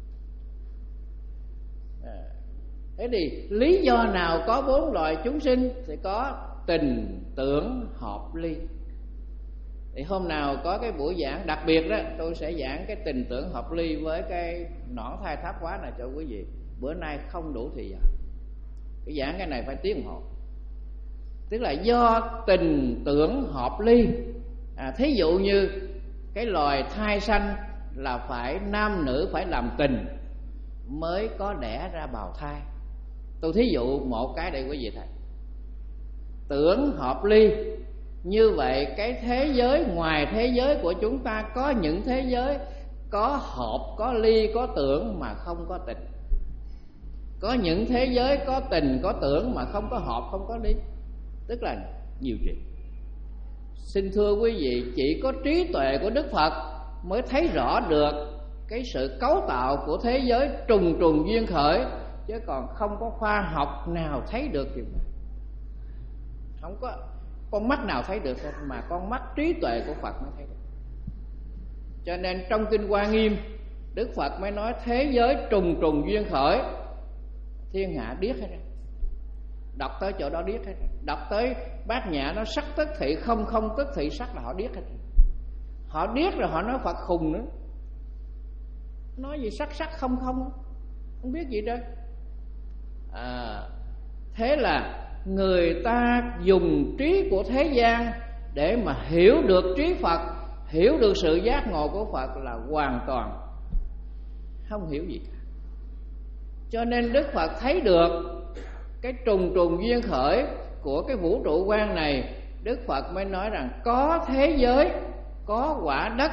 À, thế thì lý do nào có bốn loại chúng sinh? Thì có tình, tưởng, hợp, ly. Thì hôm nào có cái buổi giảng đặc biệt đó, tôi sẽ giảng cái tình tưởng hợp ly với cái nõn thai tháp hóa này cho quý vị. Bữa nay không đủ thì giờ, cái giảng cái này phải tiếng đồng hồ. Tức là do tình tưởng hợp ly. à, Thí dụ như cái loài thai sanh là phải nam nữ phải làm tình mới có đẻ ra bào thai. Tôi thí dụ một cái để quý vị thấy. Tưởng hợp ly. Như vậy cái thế giới ngoài thế giới của chúng ta có những thế giới có hợp, có ly, có tưởng mà không có tình. Có những thế giới có tình, có tưởng mà không có hợp, không có ly. Tức là nhiều chuyện. Xin thưa quý vị, chỉ có trí tuệ của Đức Phật mới thấy rõ được cái sự cấu tạo của thế giới trùng trùng duyên khởi, chứ còn không có khoa học nào thấy được điều này. Không có con mắt nào thấy được, mà con mắt trí tuệ của Phật mới thấy được. Cho nên trong Kinh Hoa Nghiêm, Đức Phật mới nói thế giới trùng trùng duyên khởi, thiên hạ điếc hết ra. Đọc tới chỗ đó điếc hết ra. Đọc tới Bát Nhã nó sắc tức thị không, không tức thị sắc là họ điếc hết ra. Họ điếc rồi họ nói Phật khùng nữa. Nói gì sắc sắc không không, không biết gì đâu. à, Thế là người ta dùng trí của thế gian để mà hiểu được trí Phật, hiểu được sự giác ngộ của Phật là hoàn toàn không hiểu gì cả. Cho nên Đức Phật thấy được cái trùng trùng duyên khởi của cái vũ trụ quan này. Đức Phật mới nói rằng có thế giới, có quả đất,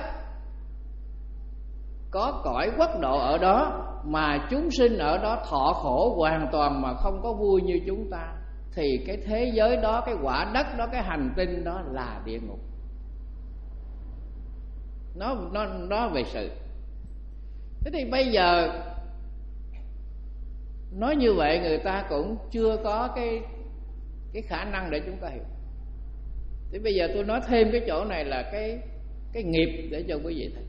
có cõi quốc độ ở đó, mà chúng sinh ở đó thọ khổ hoàn toàn mà không có vui như chúng ta. Thì cái thế giới đó, cái quả đất đó, cái hành tinh đó là địa ngục. Nó, nó, nó về sự. Thế thì bây giờ nói như vậy người ta cũng chưa có cái, cái khả năng để chúng ta hiểu. Thì bây giờ tôi nói thêm cái chỗ này là cái, cái nghiệp để cho quý vị thấy.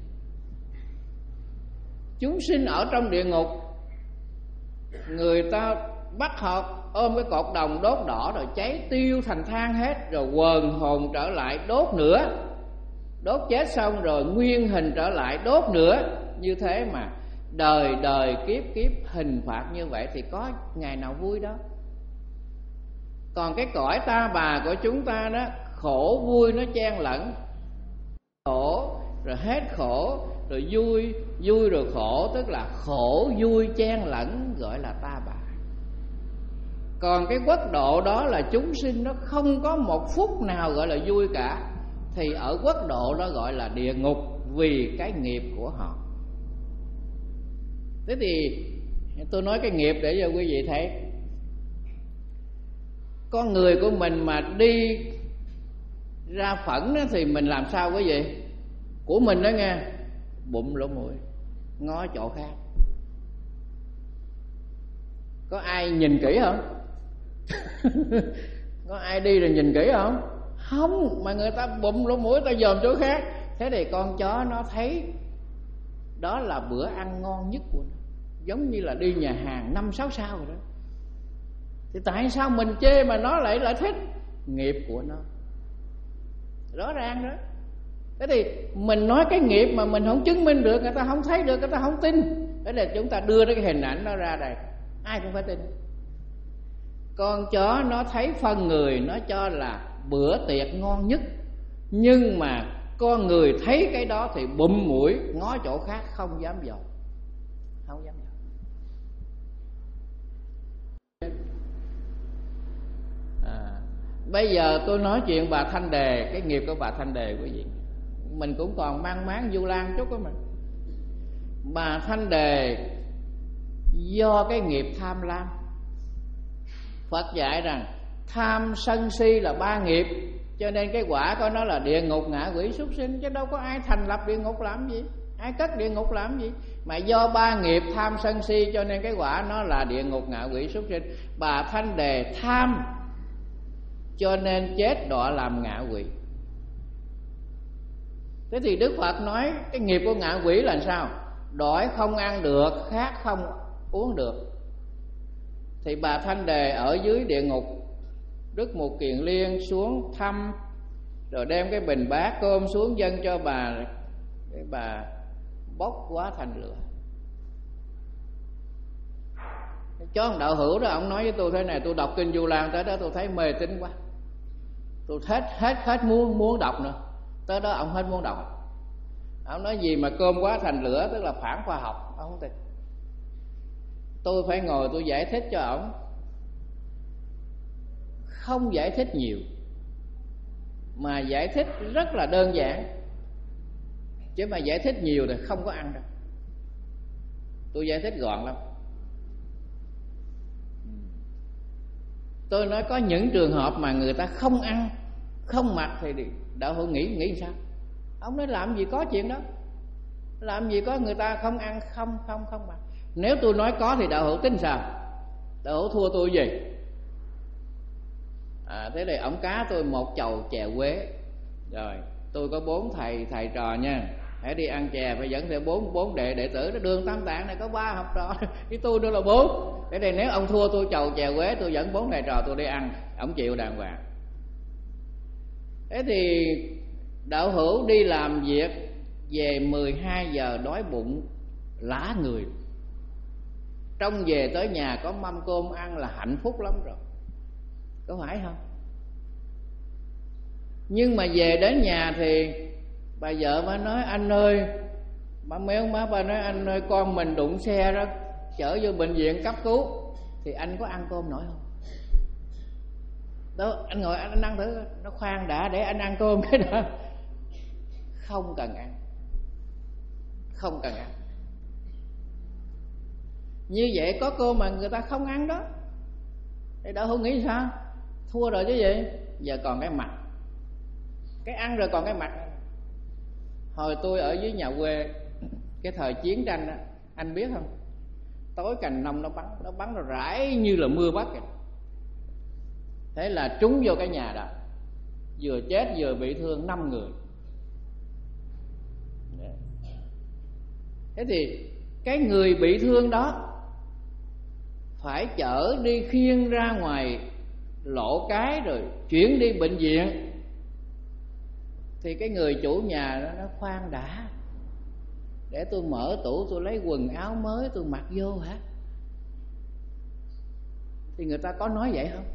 Chúng sinh ở trong địa ngục, người ta bắt họ ôm cái cột đồng đốt đỏ rồi cháy tiêu thành than hết, rồi quần hồn trở lại đốt nữa, đốt chết xong rồi nguyên hình trở lại đốt nữa. Như thế mà đời đời kiếp kiếp hình phạt như vậy thì có ngày nào vui đó. Còn cái cõi ta bà của chúng ta đó, khổ vui nó chen lẫn, khổ rồi hết khổ, rồi vui, vui rồi khổ, tức là khổ vui chen lẫn, gọi là ta bà. Còn cái quốc độ đó là chúng sinh nó không có một phút nào gọi là vui cả, thì ở quốc độ đó gọi là địa ngục vì cái nghiệp của họ. Thế thì tôi nói cái nghiệp để cho quý vị thấy. Con người của mình mà đi ra phẫn đó, thì mình làm sao quý vị? Của mình đó nghe, bụng lỗ mũi, ngó chỗ khác. Có ai nhìn kỹ không? Có ai đi rồi nhìn kỹ không? Không, mà người ta bụng lỗ mũi ta dòm chỗ khác. Thế thì con chó nó thấy đó là bữa ăn ngon nhất của nó, giống như là đi nhà hàng năm sáu sao rồi đó. Thì tại sao mình chê mà nó lại lại thích? Nghiệp của nó rõ ràng đó. Thế thì mình nói cái nghiệp mà mình không chứng minh được, người ta không thấy được, người ta không tin. Thế là chúng ta đưa cái hình ảnh nó ra đây, ai cũng phải tin. Con chó nó thấy phân người, nó cho là bữa tiệc ngon nhất. Nhưng mà con người thấy cái đó thì bụm mũi, ngó chỗ khác, không dám vào, không dám vào. À, bây giờ tôi nói chuyện bà Thanh Đề, cái nghiệp của bà Thanh Đề quý vị. Mình cũng còn mang máng du lan chút đó mà. Bà Thanh Đề do cái nghiệp tham lam. Phật dạy rằng tham sân si là ba nghiệp, cho nên cái quả của nó là địa ngục, ngạ quỷ, súc sinh. Chứ đâu có ai thành lập địa ngục làm gì, ai cất địa ngục làm gì. Mà do ba nghiệp tham sân si cho nên cái quả nó là địa ngục, ngạ quỷ, súc sinh. Bà Thanh Đề tham cho nên chết đọa làm ngạ quỷ. Thế thì Đức Phật nói cái nghiệp của ngạ quỷ là sao? Đói không ăn được, khát không uống được. Thì bà Thanh Đề ở dưới địa ngục, Đức Mục Kiền Liên xuống thăm, rồi đem cái bình bát cơm xuống dâng cho bà, cái bà bốc quá thành lửa. Chó ông đạo hữu đó, ông nói với tôi thế này: tôi đọc kinh Vu Lan tới đó tôi thấy mê tín quá, tôi hết hết hết muốn muốn đọc nữa. Tới đó ông hết muốn đọc. Ông nói gì mà cơm quá thành lửa, tức là phản khoa học. Ông không tin. Tôi phải ngồi tôi giải thích cho ông, không giải thích nhiều mà giải thích rất là đơn giản, chứ mà giải thích nhiều thì không có ăn đâu. Tôi giải thích gọn lắm. Tôi nói có những trường hợp mà người ta không ăn không mặc thì đạo hữu nghĩ nghĩ sao? Ông nói làm gì có chuyện đó, làm gì có người ta không ăn không không không mặc. Nếu tôi nói có thì đạo hữu tính sao? Đạo hữu thua tôi gì? À, thế thì ổng cá tôi một chầu chè quế. Rồi tôi có bốn thầy thầy trò nha, hãy đi ăn chè phải dẫn theo bốn bốn đệ đệ tử. Đó, đường Tam Tạng này có ba học trò, với tôi nữa là bốn. Thế thì nếu ông thua tôi chầu chè quế, tôi dẫn bốn thầy trò tôi đi ăn, ổng chịu đàng hoàng. Thế thì đạo hữu đi làm việc về mười hai giờ đói bụng lả người, trong về tới nhà có mâm cơm ăn là hạnh phúc lắm rồi, có phải không? Nhưng mà về đến nhà thì bà vợ bà nói: anh ơi, bà méo má bà nói: anh ơi, con mình đụng xe đó, chở vô bệnh viện cấp cứu, thì anh có ăn cơm nổi không? Đó, anh ngồi anh ăn thử. Nó khoan đã, để anh ăn cơm cái đó. Không cần ăn, không cần ăn. Như vậy có cơm mà người ta không ăn đó, thì đạo hữu nghĩ sao? Thua rồi chứ gì? Giờ còn cái mặt, cái ăn rồi còn cái mặt. Hồi tôi ở dưới nhà quê, cái thời chiến tranh đó, anh biết không? Tối cành nông nó bắn, nó bắn nó rải như là mưa bắc vậy. Thế là trúng vô cái nhà đó, vừa chết vừa bị thương năm người. Thế thì cái người bị thương đó phải chở đi khiêng ra ngoài lộ cái rồi chuyển đi bệnh viện, thì cái người chủ nhà đó nó khoan đã, để tôi mở tủ tôi lấy quần áo mới tôi mặc vô hả? Thì người ta có nói vậy không?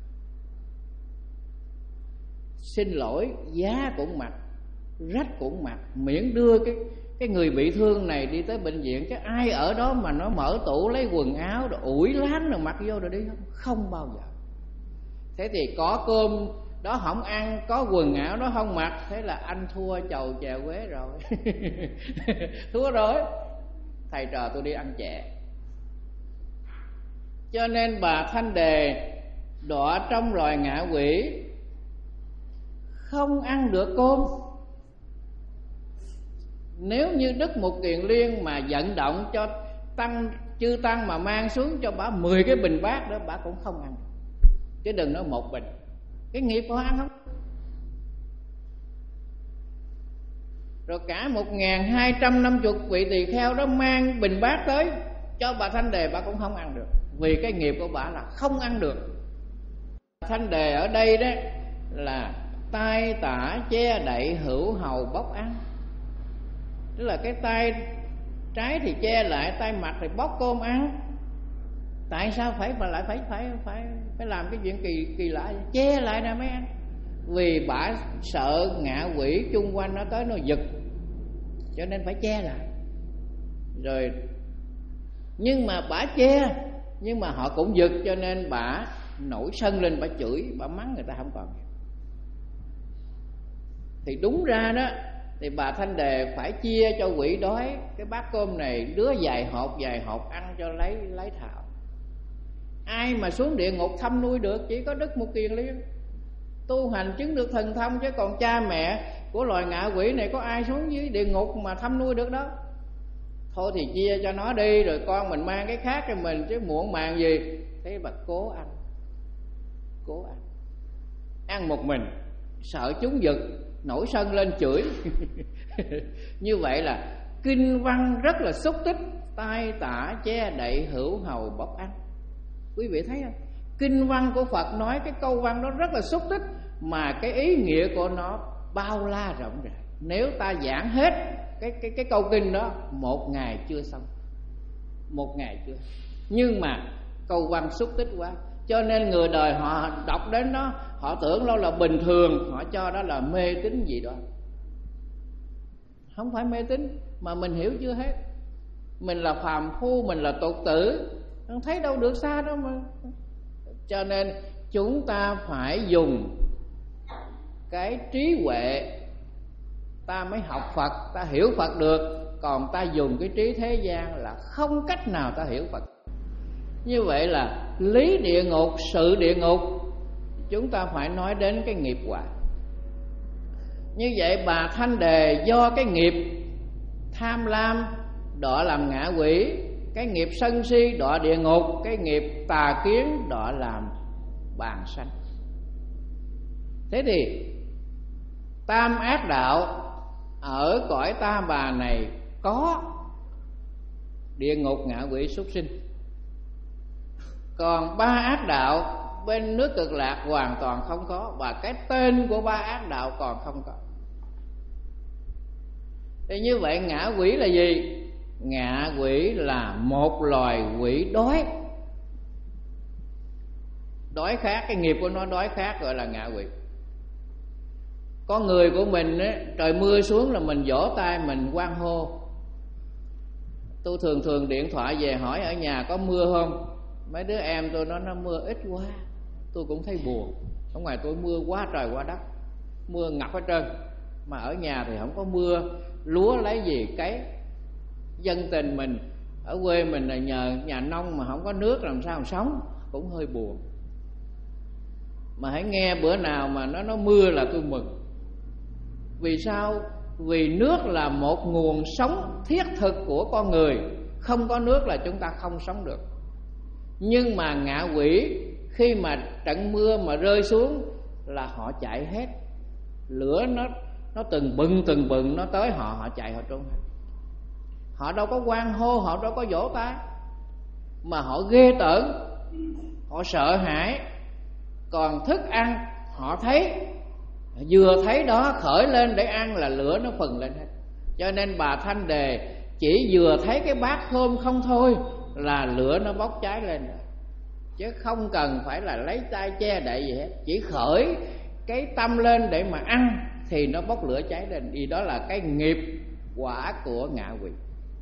Xin lỗi, giá cũng mặc, rách cũng mặc, miễn đưa cái cái người bị thương này đi tới bệnh viện. Chứ ai ở đó mà nó mở tủ lấy quần áo rồi ủi láng rồi mặc vô rồi đi không? Không bao giờ. Thế thì có cơm đó không ăn, có quần áo đó không mặc, thế là anh thua chầu chè quế rồi. Thua rồi. Thầy trò tôi đi ăn chè. Cho nên bà Thanh Đề đọa trong loài ngạ quỷ, không ăn được cơm. Nếu như Đức Mục Kiền Liên mà vận động cho tăng chư tăng mà mang xuống cho bà mười cái bình bát đó, bà cũng không ăn, chứ đừng nói một bình. Cái nghiệp của ăn không. Rồi cả một ngàn hai trăm năm mươi vị tỳ kheo đó mang bình bát tới cho bà Thanh Đề, bà cũng không ăn được, vì cái nghiệp của bà là không ăn được. Thanh Đề ở đây đó là tay tả che đậy hữu hầu bóc ăn, tức là cái tay trái thì che lại, tay mặt thì bóc cơm ăn. Tại sao phải mà lại phải phải phải phải làm cái chuyện kỳ kỳ lạ vậy? Che lại nè mới ăn. Vì bả sợ ngạ quỷ chung quanh nó tới nó giật, cho nên phải che lại. Rồi nhưng mà bả che, nhưng mà họ cũng giật, cho nên bả nổi sân lên, bả chửi, bả mắng người ta không còn. Thì đúng ra đó thì bà Thanh Đề phải chia cho quỷ đói cái bát cơm này, đứa vài hộp vài hộp ăn cho lấy lấy thạo. Ai mà xuống địa ngục thăm nuôi được? Chỉ có Đức Mục Kiền Liên tu hành chứng được thần thông, chứ còn cha mẹ của loài ngạ quỷ này có ai xuống dưới địa ngục mà thăm nuôi được đâu. Thôi thì chia cho nó đi, rồi con mình mang cái khác cho mình, chứ muộn màng gì. Thế bà cố ăn, cố ăn, ăn một mình, sợ chúng giật, nổi sân lên chửi. Như vậy là kinh văn rất là xúc tích, tay tả che đậy hữu hầu bóc ăn. Quý vị thấy không? Kinh văn của Phật nói cái câu văn đó rất là xúc tích, mà cái ý nghĩa của nó bao la rộng rãi. Nếu ta giảng hết cái cái cái câu kinh đó, một ngày chưa xong, một ngày chưa. Nhưng mà câu văn xúc tích quá, cho nên người đời họ đọc đến đó, họ tưởng đó là bình thường, họ cho đó là mê tín gì đó. Không phải mê tín, mà mình hiểu chưa hết. Mình là phàm phu, mình là tục tử, không thấy đâu được xa đâu mà. Cho nên chúng ta phải dùng cái trí huệ, ta mới học Phật, ta hiểu Phật được. Còn ta dùng cái trí thế gian là không cách nào ta hiểu Phật. Như vậy là lý địa ngục, sự địa ngục, chúng ta phải nói đến cái nghiệp quả. Như vậy bà Thanh Đề do cái nghiệp tham lam đọa làm ngạ quỷ, cái nghiệp sân si đọa địa ngục, cái nghiệp tà kiến đọa làm bàn sanh. Thế thì tam ác đạo ở cõi ta bà này có địa ngục, ngạ quỷ, súc sinh. Còn ba ác đạo bên nước Cực Lạc hoàn toàn không có, và cái tên của ba ác đạo còn không có. Thì như vậy ngạ quỷ là gì? Ngạ quỷ là một loài quỷ đói. Đói khát, cái nghiệp của nó đói khát gọi là ngạ quỷ. Con người của mình ấy, trời mưa xuống là mình vỗ tay mình hoan hô. Tôi thường thường điện thoại về hỏi ở nhà có mưa không? Mấy đứa em tôi nói nó mưa ít quá, tôi cũng thấy buồn. Ở ngoài tôi mưa quá trời quá đất, mưa ngập hết trơn. Mà ở nhà thì không có mưa, lúa lấy gì cấy. Dân tình mình ở quê mình là nhờ nhà nông mà không có nước làm sao mà sống, cũng hơi buồn. Mà hãy nghe bữa nào mà nó nó mưa là tôi mừng. Vì sao? Vì nước là một nguồn sống thiết thực của con người. Không có nước là chúng ta không sống được. Nhưng mà ngạ quỷ khi mà trận mưa mà rơi xuống là họ chạy hết. Lửa nó nó từng bừng từng bừng nó tới họ, họ chạy họ trốn hết. Họ đâu có hoan hô, họ đâu có vỗ tay, mà họ ghê tởm, họ sợ hãi. Còn thức ăn họ thấy, vừa thấy đó khởi lên để ăn là lửa nó phừng lên hết. Cho nên bà Thanh Đề chỉ vừa thấy cái bát thơm không thôi là lửa nó bốc cháy lên rồi. Chứ không cần phải là lấy tay che đậy gì hết. Chỉ khởi cái tâm lên để mà ăn thì nó bốc lửa cháy lên. Vì đó là cái nghiệp quả của ngạ quỷ.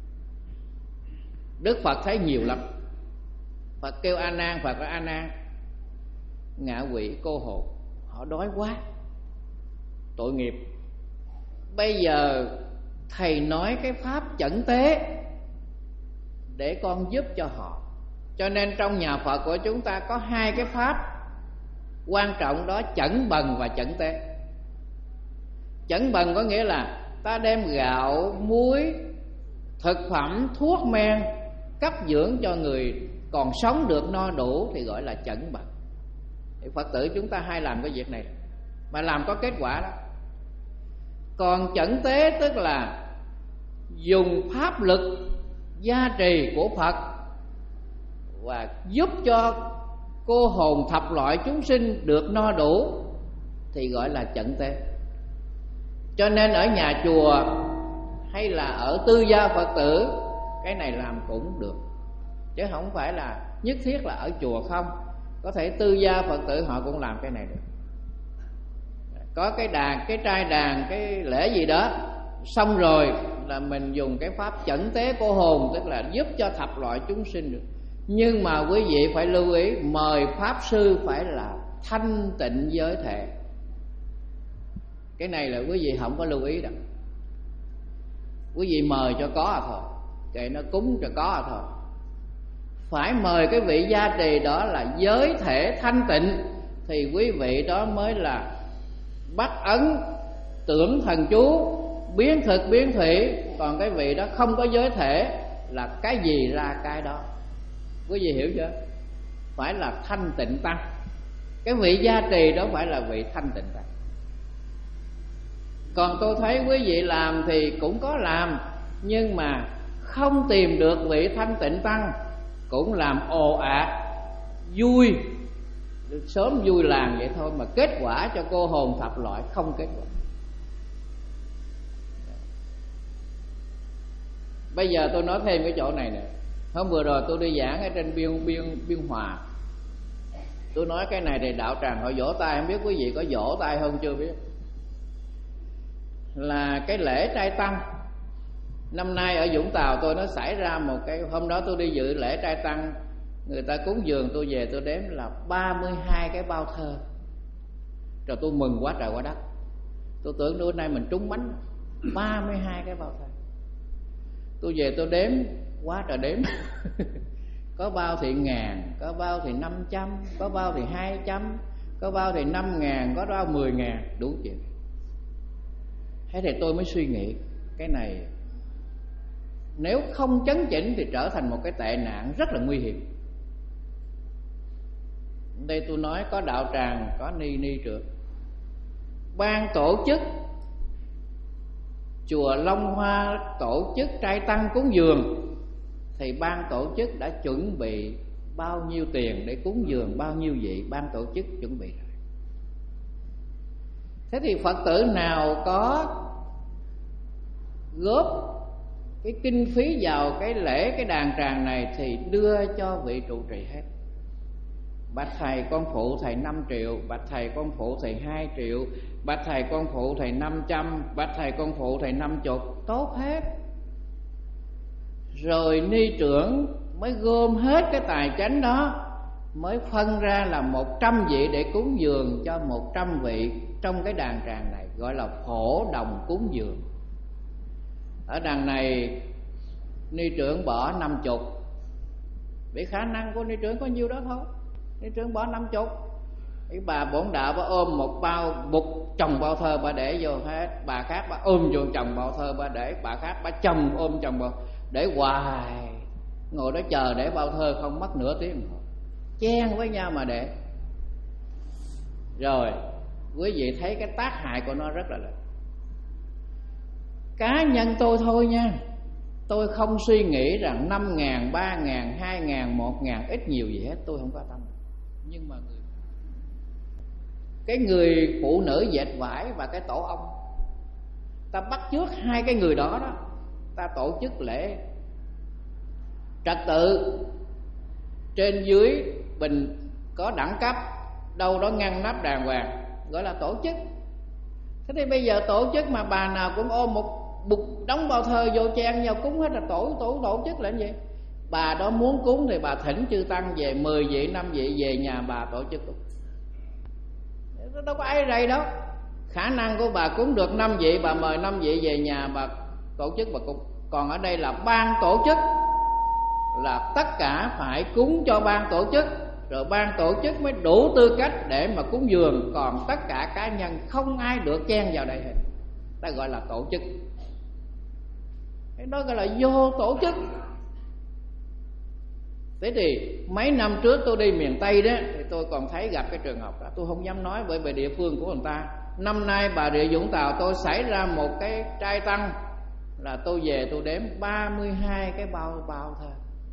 Đức Phật thấy nhiều lắm. Phật kêu A Nan, Phật nói A Nan, ngạ quỷ cô hồn họ đói quá, tội nghiệp. Bây giờ thầy nói cái pháp chẩn tế để con giúp cho họ. Cho nên trong nhà Phật của chúng ta có hai cái pháp quan trọng đó, chẩn bần và chẩn tế. Chẩn bần có nghĩa là ta đem gạo, muối, thực phẩm, thuốc men cấp dưỡng cho người còn sống được no đủ thì gọi là chẩn bần. Thì Phật tử chúng ta hay làm cái việc này mà làm có kết quả đó. Còn chẩn tế tức là dùng pháp lực gia trì của Phật và giúp cho cô hồn thập loại chúng sinh được no đủ thì gọi là chẩn tế. Cho nên ở nhà chùa hay là ở tư gia Phật tử cái này làm cũng được, chứ không phải là nhất thiết là ở chùa không. Có thể tư gia Phật tử họ cũng làm cái này được. Có cái đàn, cái trai đàn, cái lễ gì đó, xong rồi là mình dùng cái pháp chẩn tế cô hồn, tức là giúp cho thập loại chúng sinh được. Nhưng mà quý vị phải lưu ý, mời pháp sư phải là thanh tịnh giới thể. Cái này là quý vị không có lưu ý đâu. Quý vị mời cho có à thôi, kệ nó cúng cho có à thôi. Phải mời cái vị gia trì đó là giới thể thanh tịnh thì quý vị đó mới là bắt ấn, tưởng thần chú, biến thực biến thủy. Còn cái vị đó không có giới thể là cái gì ra cái đó. Quý vị hiểu chưa? Phải là thanh tịnh tăng. Cái vị gia trì đó phải là vị thanh tịnh tăng. Còn tôi thấy quý vị làm thì cũng có làm, nhưng mà không tìm được vị thanh tịnh tăng, cũng làm ồ ạt, vui, sớm vui làng vậy thôi, mà kết quả cho cô hồn thập loại không kết quả. Bây giờ tôi nói thêm cái chỗ này nè. Hôm vừa rồi tôi đi giảng ở trên biên biên biên Hòa. Tôi nói cái này thì đạo tràng họ vỗ tay, không biết quý vị có vỗ tay không chưa biết. Là cái lễ trai tăng. Năm nay ở Vũng Tàu tôi nó xảy ra một cái, hôm đó tôi đi dự lễ trai tăng, người ta cúng dường tôi về tôi đếm là ba mươi hai cái bao thơ. Rồi tôi mừng quá trời quá đất. Tôi tưởng bữa nay mình trúng bánh. ba mươi hai cái bao thơ. Tôi về tôi đếm quá trời đếm. Có bao thì ngàn, có bao thì năm trăm, có bao thì hai trăm, có bao thì năm ngàn, có bao mười ngàn, đủ chuyện. Thế thì tôi mới suy nghĩ, cái này nếu không chấn chỉnh thì trở thành một cái tệ nạn rất là nguy hiểm. Đây tôi nói có đạo tràng, có ni ni trượt. Ban tổ chức chùa Long Hoa tổ chức trai tăng cúng dường thì ban tổ chức đã chuẩn bị bao nhiêu tiền để cúng dường bao nhiêu vị, ban tổ chức chuẩn bị rồi. Thế thì Phật tử nào có góp cái kinh phí vào cái lễ, cái đàn tràng này thì đưa cho vị trụ trì hết. Bạch thầy con phụ thầy năm triệu, bạch thầy con phụ thầy hai triệu, bạch thầy con phụ thầy năm trăm, bạch thầy con phụ thầy năm chục, tốt hết. Rồi ni trưởng mới gom hết cái tài chánh đó, mới phân ra là một trăm vị để cúng dường cho một trăm vị trong cái đàn tràng này, gọi là phổ đồng cúng dường. Ở đàn này ni trưởng bỏ năm chục, vì khả năng của ni trưởng có nhiêu đó thôi. Ni trưởng bỏ năm chục, cái bà bổn đạo bà ôm một bao bục chồng bao thơ bà để vô hết, bà khác bà ôm vô chồng bao thơ bà để, bà khác bà chồng ôm chồng bao để hoài, ngồi đó chờ để bao thơ không mất nửa tiếng, chen với nhau mà để. Rồi quý vị thấy cái tác hại của nó rất là lớn. Cá nhân tôi thôi nha, tôi không suy nghĩ rằng năm ngàn, ba ngàn, hai ngàn, một ngàn, ít nhiều gì hết, tôi không có tâm. Nhưng mà người cái người phụ nữ dệt vải và cái tổ ong, ta bắt chước hai cái người đó đó, ta tổ chức lễ trật tự, trên dưới bình có đẳng cấp, đâu đó ngăn nắp đàng hoàng, gọi là tổ chức. Thế thì bây giờ tổ chức mà bà nào cũng ôm một bục đóng bao thơ vô chen nhau cúng hết là tổ tổ tổ chức là gì? Bà đó muốn cúng thì bà thỉnh chư tăng về mười vị, năm vị về nhà bà tổ chức cúng. Đâu có ai rầy đâu. Khả năng của bà cúng được năm vị, bà mời năm vị về nhà bà tổ chức bà cúng. Còn ở đây là ban tổ chức, là tất cả phải cúng cho ban tổ chức, rồi ban tổ chức mới đủ tư cách để mà cúng dường. Còn tất cả cá nhân không ai được chen vào đây hết. Ta gọi là tổ chức. Cái đó gọi là vô tổ chức. Thế thì mấy năm trước tôi đi miền Tây đó, thì tôi còn thấy gặp cái trường hợp đó. Tôi không dám nói bởi vì địa phương của người ta. Năm nay Bà Rịa Vũng Tàu tôi xảy ra một cái trai tăng, là tôi về tôi đếm ba mươi hai cái bao bao thôi.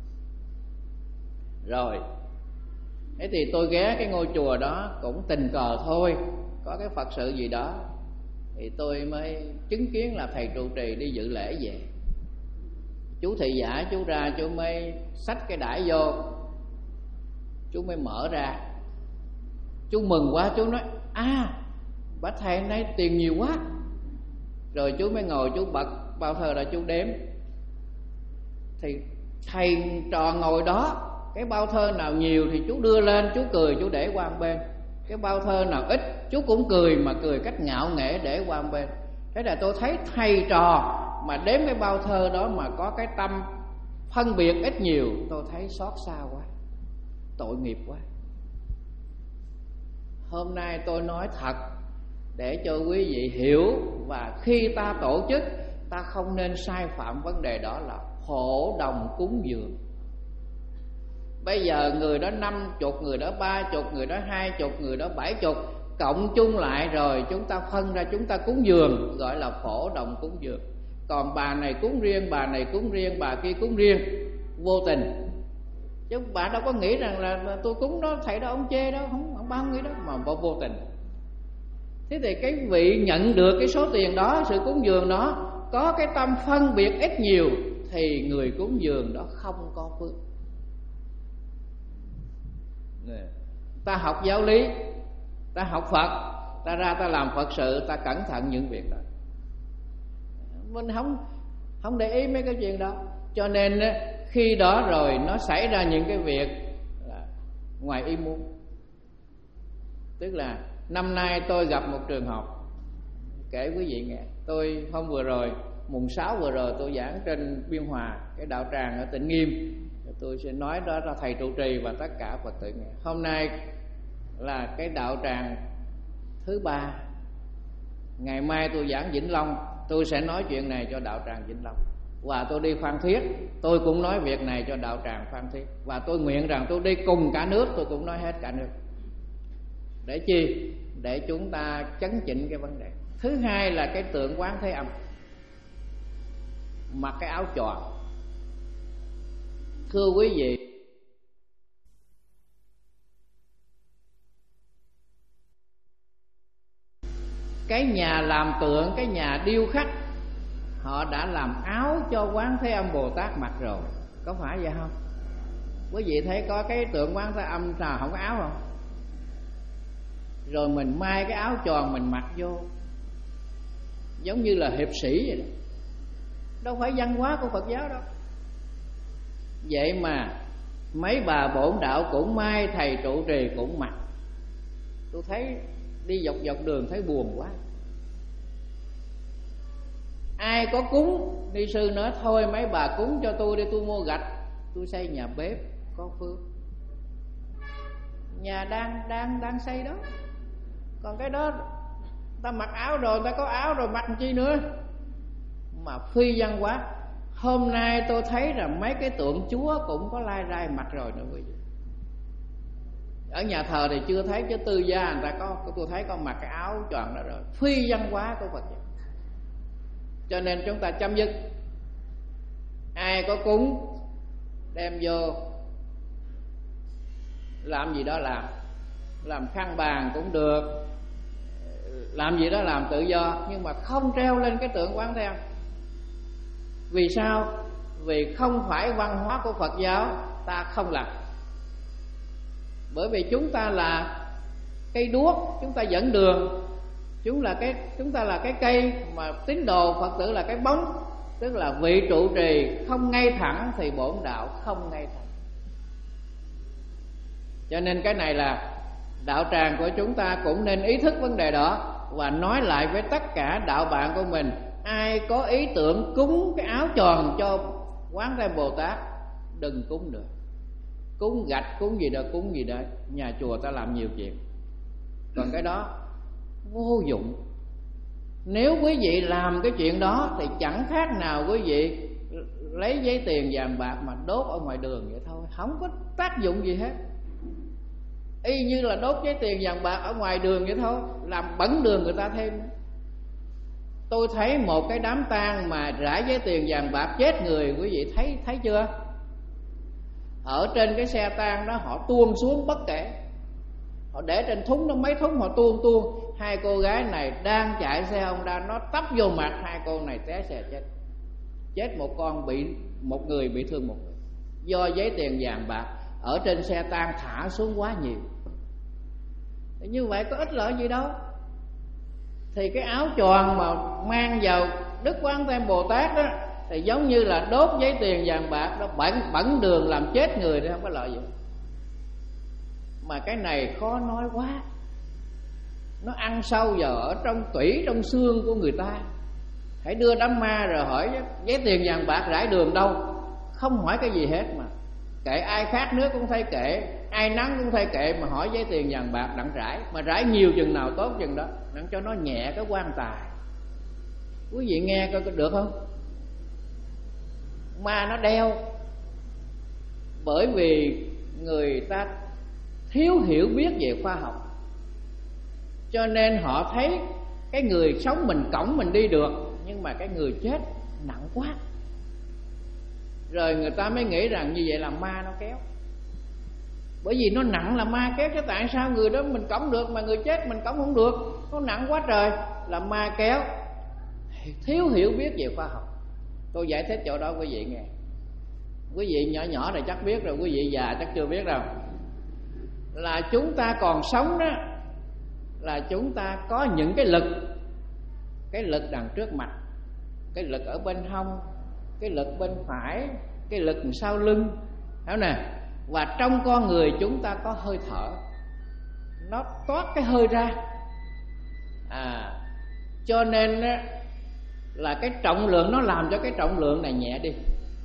Rồi thế thì tôi ghé cái ngôi chùa đó cũng tình cờ thôi, có cái Phật sự gì đó, thì tôi mới chứng kiến là thầy trụ trì đi dự lễ về. Chú thị giả chú ra, chú mới xách cái đãi vô, chú mới mở ra. Chú mừng quá, chú nói à bác thầy nay tiền nhiều quá. Rồi chú mới ngồi chú bật bao thơ là chú đếm. Thì thầy trò ngồi đó, cái bao thơ nào nhiều thì chú đưa lên, chú cười, chú để qua một bên. Cái bao thơ nào ít chú cũng cười, mà cười cách ngạo nghễ để qua một bên. Thế là tôi thấy thầy trò mà đếm cái bao thơ đó mà có cái tâm phân biệt ít nhiều, tôi thấy xót xa quá, tội nghiệp quá. Hôm nay tôi nói thật để cho quý vị hiểu, và khi ta tổ chức, ta không nên sai phạm vấn đề đó là hộ đồng cúng dường. Bây giờ người đó năm chục, người đó ba chục, người đó hai chục, người đó bảy chục, cộng chung lại rồi chúng ta phân ra chúng ta cúng dường, gọi là phổ đồng cúng dường. Còn bà này cúng riêng, bà này cúng riêng, bà kia cúng riêng, vô tình. Chứ bà đâu có nghĩ rằng là tôi cúng đó thầy đó ông chê đó, không, không bao nhiêu đó mà vô, vô tình. Thế thì cái vị nhận được cái số tiền đó, sự cúng dường đó, có cái tâm phân biệt ít nhiều, thì người cúng dường đó không có phước. Ta học giáo lý, ta học Phật, ta ra ta làm Phật sự, ta cẩn thận những việc đó. Mình không không để ý mấy cái chuyện đó. Cho nên khi đó rồi nó xảy ra những cái việc là ngoài ý muốn. Tức là năm nay tôi gặp một trường hợp, kể quý vị nghe. Tôi hôm vừa rồi, mùng sáu vừa rồi, tôi giảng trên Biên Hòa, cái đạo tràng ở Tịnh Nghiêm. Tôi sẽ nói đó là thầy trụ trì và tất cả Phật tử nghe. Hôm nay là cái đạo tràng thứ ba. Ngày mai tôi giảng Vĩnh Long, tôi sẽ nói chuyện này cho đạo tràng Vĩnh Long. Và tôi đi Phan Thiết, tôi cũng nói việc này cho đạo tràng Phan Thiết. Và tôi nguyện rằng tôi đi cùng cả nước, tôi cũng nói hết cả nước. Để chi? Để chúng ta chấn chỉnh cái vấn đề. Thứ hai là cái tượng Quán Thế Âm, mặc cái áo choàng. Thưa quý vị, cái nhà làm tượng, cái nhà điêu khắc, họ đã làm áo cho Quán Thế Âm Bồ Tát mặc rồi, có phải vậy không? Quý vị thấy có cái tượng Quán Thế Âm nào không có áo không? Rồi mình may cái áo tròn mình mặc vô, giống như là hiệp sĩ vậy đó. Đâu phải văn hóa của Phật giáo đâu. Vậy mà mấy bà bổn đạo cũng may, thầy trụ trì cũng mặc. Tôi thấy đi dọc dọc đường thấy buồn quá. Ai có cúng, ni sư nói thôi mấy bà cúng cho tôi đi, tôi mua gạch, tôi xây nhà bếp, có phước. Nhà đang đang đang xây đó. Còn cái đó ta mặc áo rồi, ta có áo rồi mặc chi nữa. Mà phi văn hóa. Hôm nay tôi thấy rằng mấy cái tượng Chúa cũng có lai rai mặc rồi nữa quý vị. Ở nhà thờ thì chưa thấy, chứ tư gia người ta có, tôi thấy có mặc cái áo choàng đó rồi. Phi văn hóa của Phật giáo. Cho nên chúng ta chấm dứt. Ai có cúng đem vô làm gì đó làm, làm khăn bàn cũng được, làm gì đó làm tự do, nhưng mà không treo lên cái tượng Quán Thế Âm. Vì sao? Vì không phải văn hóa của Phật giáo, ta không làm. Bởi vì chúng ta là cây đuốc, chúng ta dẫn đường. Chúng là cái, chúng ta là cái cây, mà tín đồ Phật tử là cái bóng. Tức là vị trụ trì không ngay thẳng thì bổn đạo không ngay thẳng. Cho nên cái này là đạo tràng của chúng ta cũng nên ý thức vấn đề đó, và nói lại với tất cả đạo bạn của mình, ai có ý tưởng cúng cái áo tròn cho Quán Thế Bồ Tát, đừng cúng được. Cúng gạch, cúng gì đó, cúng gì đó, nhà chùa ta làm nhiều chuyện. Còn cái đó vô dụng. Nếu quý vị làm cái chuyện đó thì chẳng khác nào quý vị lấy giấy tiền vàng bạc mà đốt ở ngoài đường vậy thôi, không có tác dụng gì hết. Y như là đốt giấy tiền vàng bạc ở ngoài đường vậy thôi, làm bẩn đường người ta thêm. Tôi thấy một cái đám tang mà rải giấy tiền vàng bạc chết người, quý vị thấy thấy chưa? Ở trên cái xe tang đó họ tuôn xuống bất kể, họ để trên thúng, nó mấy thúng họ tuôn tuôn. Hai cô gái này đang chạy xe Honda, nó tấp vô mặt hai cô này, té xe chết. Chết một con, bị một người bị thương một người, do giấy tiền vàng bạc ở trên xe tang thả xuống quá nhiều. Như vậy có ích lợi gì đâu. Thì cái áo choàng mà mang vào Đức Quán Thế Bồ Tát đó, thì giống như là đốt giấy tiền vàng bạc đó, bẩn, bẩn đường làm chết người thì không có lợi gì. Mà cái này khó nói quá, nó ăn sâu vào ở trong tủy, trong xương của người ta. Hãy đưa đám ma rồi hỏi giấy tiền vàng bạc rải đường đâu, không hỏi cái gì hết. Mà kệ ai khát nước cũng thấy kệ, ai nắng cũng thấy kệ, mà hỏi giấy tiền vàng bạc đặng rải. Mà rải nhiều chừng nào tốt chừng đó, đặng cho nó nhẹ cái quan tài. Quý vị nghe coi có được không? Ma nó đeo. Bởi vì người ta thiếu hiểu biết về khoa học, cho nên họ thấy cái người sống mình cõng mình đi được, nhưng mà cái người chết nặng quá. Rồi người ta mới nghĩ rằng như vậy là ma nó kéo. Bởi vì nó nặng là ma kéo. Chứ tại sao người đó mình cõng được mà người chết mình cõng không được? Nó nặng quá trời, là ma kéo. Thiếu hiểu biết về khoa học. Tôi giải thích chỗ đó quý vị nghe. Quý vị nhỏ nhỏ này chắc biết rồi, quý vị già chắc chưa biết đâu. Là chúng ta còn sống đó, là chúng ta có những cái lực. Cái lực đằng trước mặt, cái lực ở bên hông, cái lực bên phải, cái lực sau lưng, hiểu nè. Và trong con người chúng ta có hơi thở, nó toát cái hơi ra. À, cho nên là cái trọng lượng nó làm cho cái trọng lượng này nhẹ đi.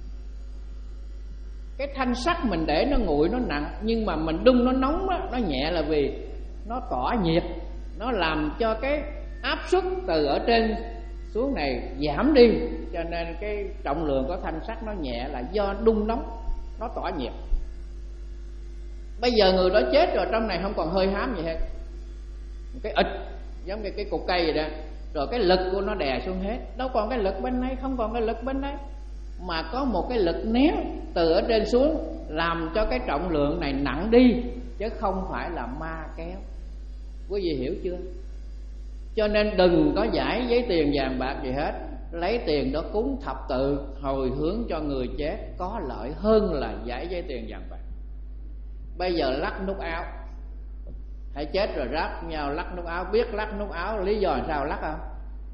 Cái thanh sắt mình để nó nguội nó nặng, nhưng mà mình đun nó nóng đó, nó nhẹ là vì nó tỏa nhiệt, nó làm cho cái áp suất từ ở trên xuống này giảm đi. Cho nên cái trọng lượng của thanh sắt nó nhẹ là do đun nóng, nó tỏa nhiệt. Bây giờ người đó chết rồi, trong này không còn hơi hám gì hết, cái ịch giống như cái cục cây vậy đó. Rồi cái lực của nó đè xuống hết, đâu còn cái lực bên đây, không còn cái lực bên đây, mà có một cái lực nén từ ở trên xuống, làm cho cái trọng lượng này nặng đi, chứ không phải là ma kéo. Quý vị hiểu chưa? Cho nên đừng có giải giấy tiền vàng bạc gì hết. Lấy tiền đó cúng thập tự, hồi hướng cho người chết, có lợi hơn là giải giấy tiền vàng bạc. Bây giờ lắc nút áo, hãy chết rồi ráp nhau lắc nút áo. Biết lắc nút áo lý do làm sao lắc không?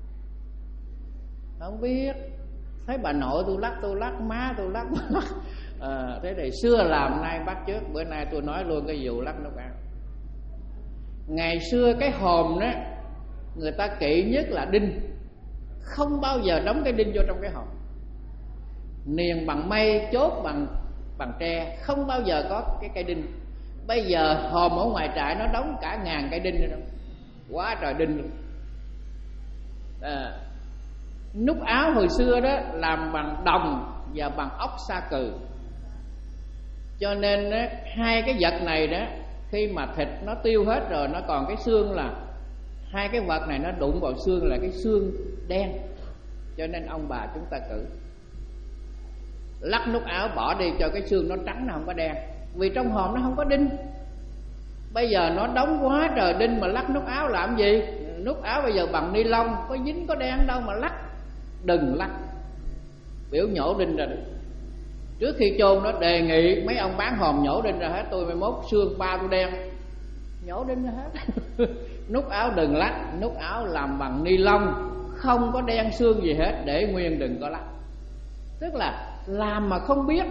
Không biết. Thấy bà nội tôi lắc tôi lắc, má tôi lắc tôi lắc. À, thế thì xưa làm nay bắt chước. Bữa nay tôi nói luôn cái vụ lắc nút áo. Ngày xưa cái hòm đó người ta kỵ nhất là đinh, không bao giờ đóng cái đinh vô trong cái hòm. Niền bằng mây, chốt bằng bằng tre, không bao giờ có cái cây đinh. Bây giờ hòm ở ngoài trại nó đóng cả ngàn cây đinh nữa, quá trời đinh luôn. À, nút áo hồi xưa đó làm bằng đồng và bằng ốc sa cừ. Cho nên đó, hai cái vật này đó, khi mà thịt nó tiêu hết rồi, nó còn cái xương, là hai cái vật này nó đụng vào xương là cái xương đen. Cho nên ông bà chúng ta cử lắc nút áo bỏ đi cho cái xương nó trắng, nó không có đen. Vì trong hòm nó không có đinh. Bây giờ nó đóng quá trời đinh mà lắc nút áo làm gì? Nút áo bây giờ bằng ni lông, có dính có đen đâu mà lắc. Đừng lắc, biểu nhổ đinh ra được. Trước khi chôn nó đề nghị mấy ông bán hòm nhổ đinh ra hết. Tôi mai mốt xương ba tôi đen, nhổ đinh ra hết. Nút áo đừng lắc. Nút áo làm bằng ni lông, không có đen xương gì hết, để nguyên đừng có lắc. Tức là làm mà không biết.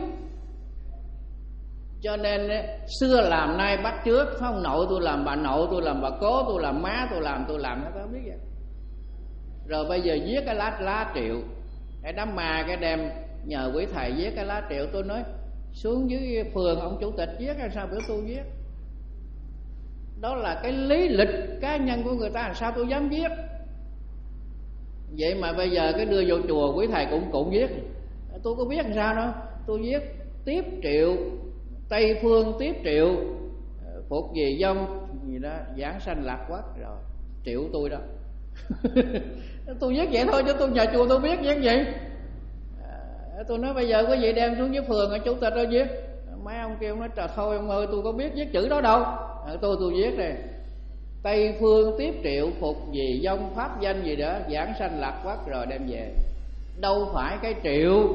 Cho nên xưa làm nay bắt chước. Ông nội tôi làm, bà nội tôi làm, bà cố tôi làm, má tôi làm, tôi làm, tôi không biết vậy. Rồi bây giờ viết cái lá lá triệu, cái đám ma cái đem nhờ quý thầy viết cái lá triệu. Tôi nói xuống dưới phường ông chủ tịch viết hay sao biểu tôi viết? Đó là cái lý lịch cá nhân của người ta, làm sao tôi dám viết? Vậy mà bây giờ cái đưa vô chùa quý thầy cũng cũng viết. Tôi có biết làm sao đâu. Tôi viết tiếp triệu, Tây Phương tiếp triệu, phục gì dông gì đó, giảng sanh lạc quốc. Rồi triệu tôi đó. Tôi viết vậy thôi, chứ tôi nhà chùa tôi viết viết vậy. À, tôi nói bây giờ quý vị đem xuống dưới phường ở chủ tịch rồi viết. Mấy ông kêu nói trời thôi ông ơi, tôi có biết viết chữ đó đâu. À, tôi tôi viết này Tây Phương tiếp triệu, phục gì dông, pháp danh gì đó, giảng sanh lạc quốc, rồi đem về. Đâu phải cái triệu,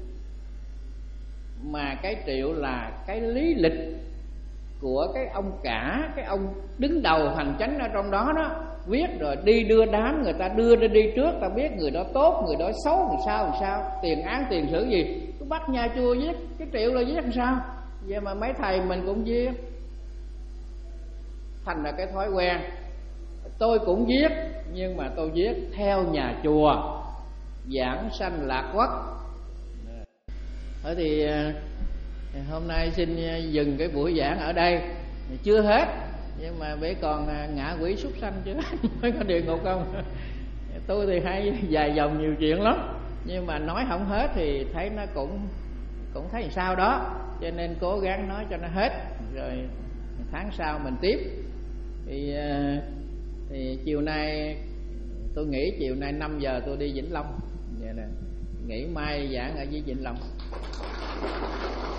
mà cái triệu là cái lý lịch của cái ông cả, cái ông đứng đầu hành chánh ở trong đó đó, viết rồi đi đưa đám, người ta đưa đi đi trước, ta biết người đó tốt, người đó xấu, làm sao làm sao, tiền án tiền sử gì, cứ bắt nhà chùa viết cái triệu là viết làm sao. Vậy mà mấy thầy mình cũng viết, thành là cái thói quen. Tôi cũng viết, nhưng mà tôi viết theo nhà chùa, giảng sanh lạc quốc. Thôi thì hôm nay xin dừng cái buổi giảng ở đây. Chưa hết, nhưng mà bé còn ngạ quỷ súc sanh chứ mới có địa ngục không. Tôi thì hay dài dòng nhiều chuyện lắm, nhưng mà nói không hết thì thấy nó cũng cũng thấy sao đó, cho nên cố gắng nói cho nó hết, rồi tháng sau mình tiếp. Thì, thì chiều nay tôi nghĩ chiều nay năm giờ tôi đi Vĩnh Long, vậy nè, nghỉ mai giảng ở dưới Vĩnh Long.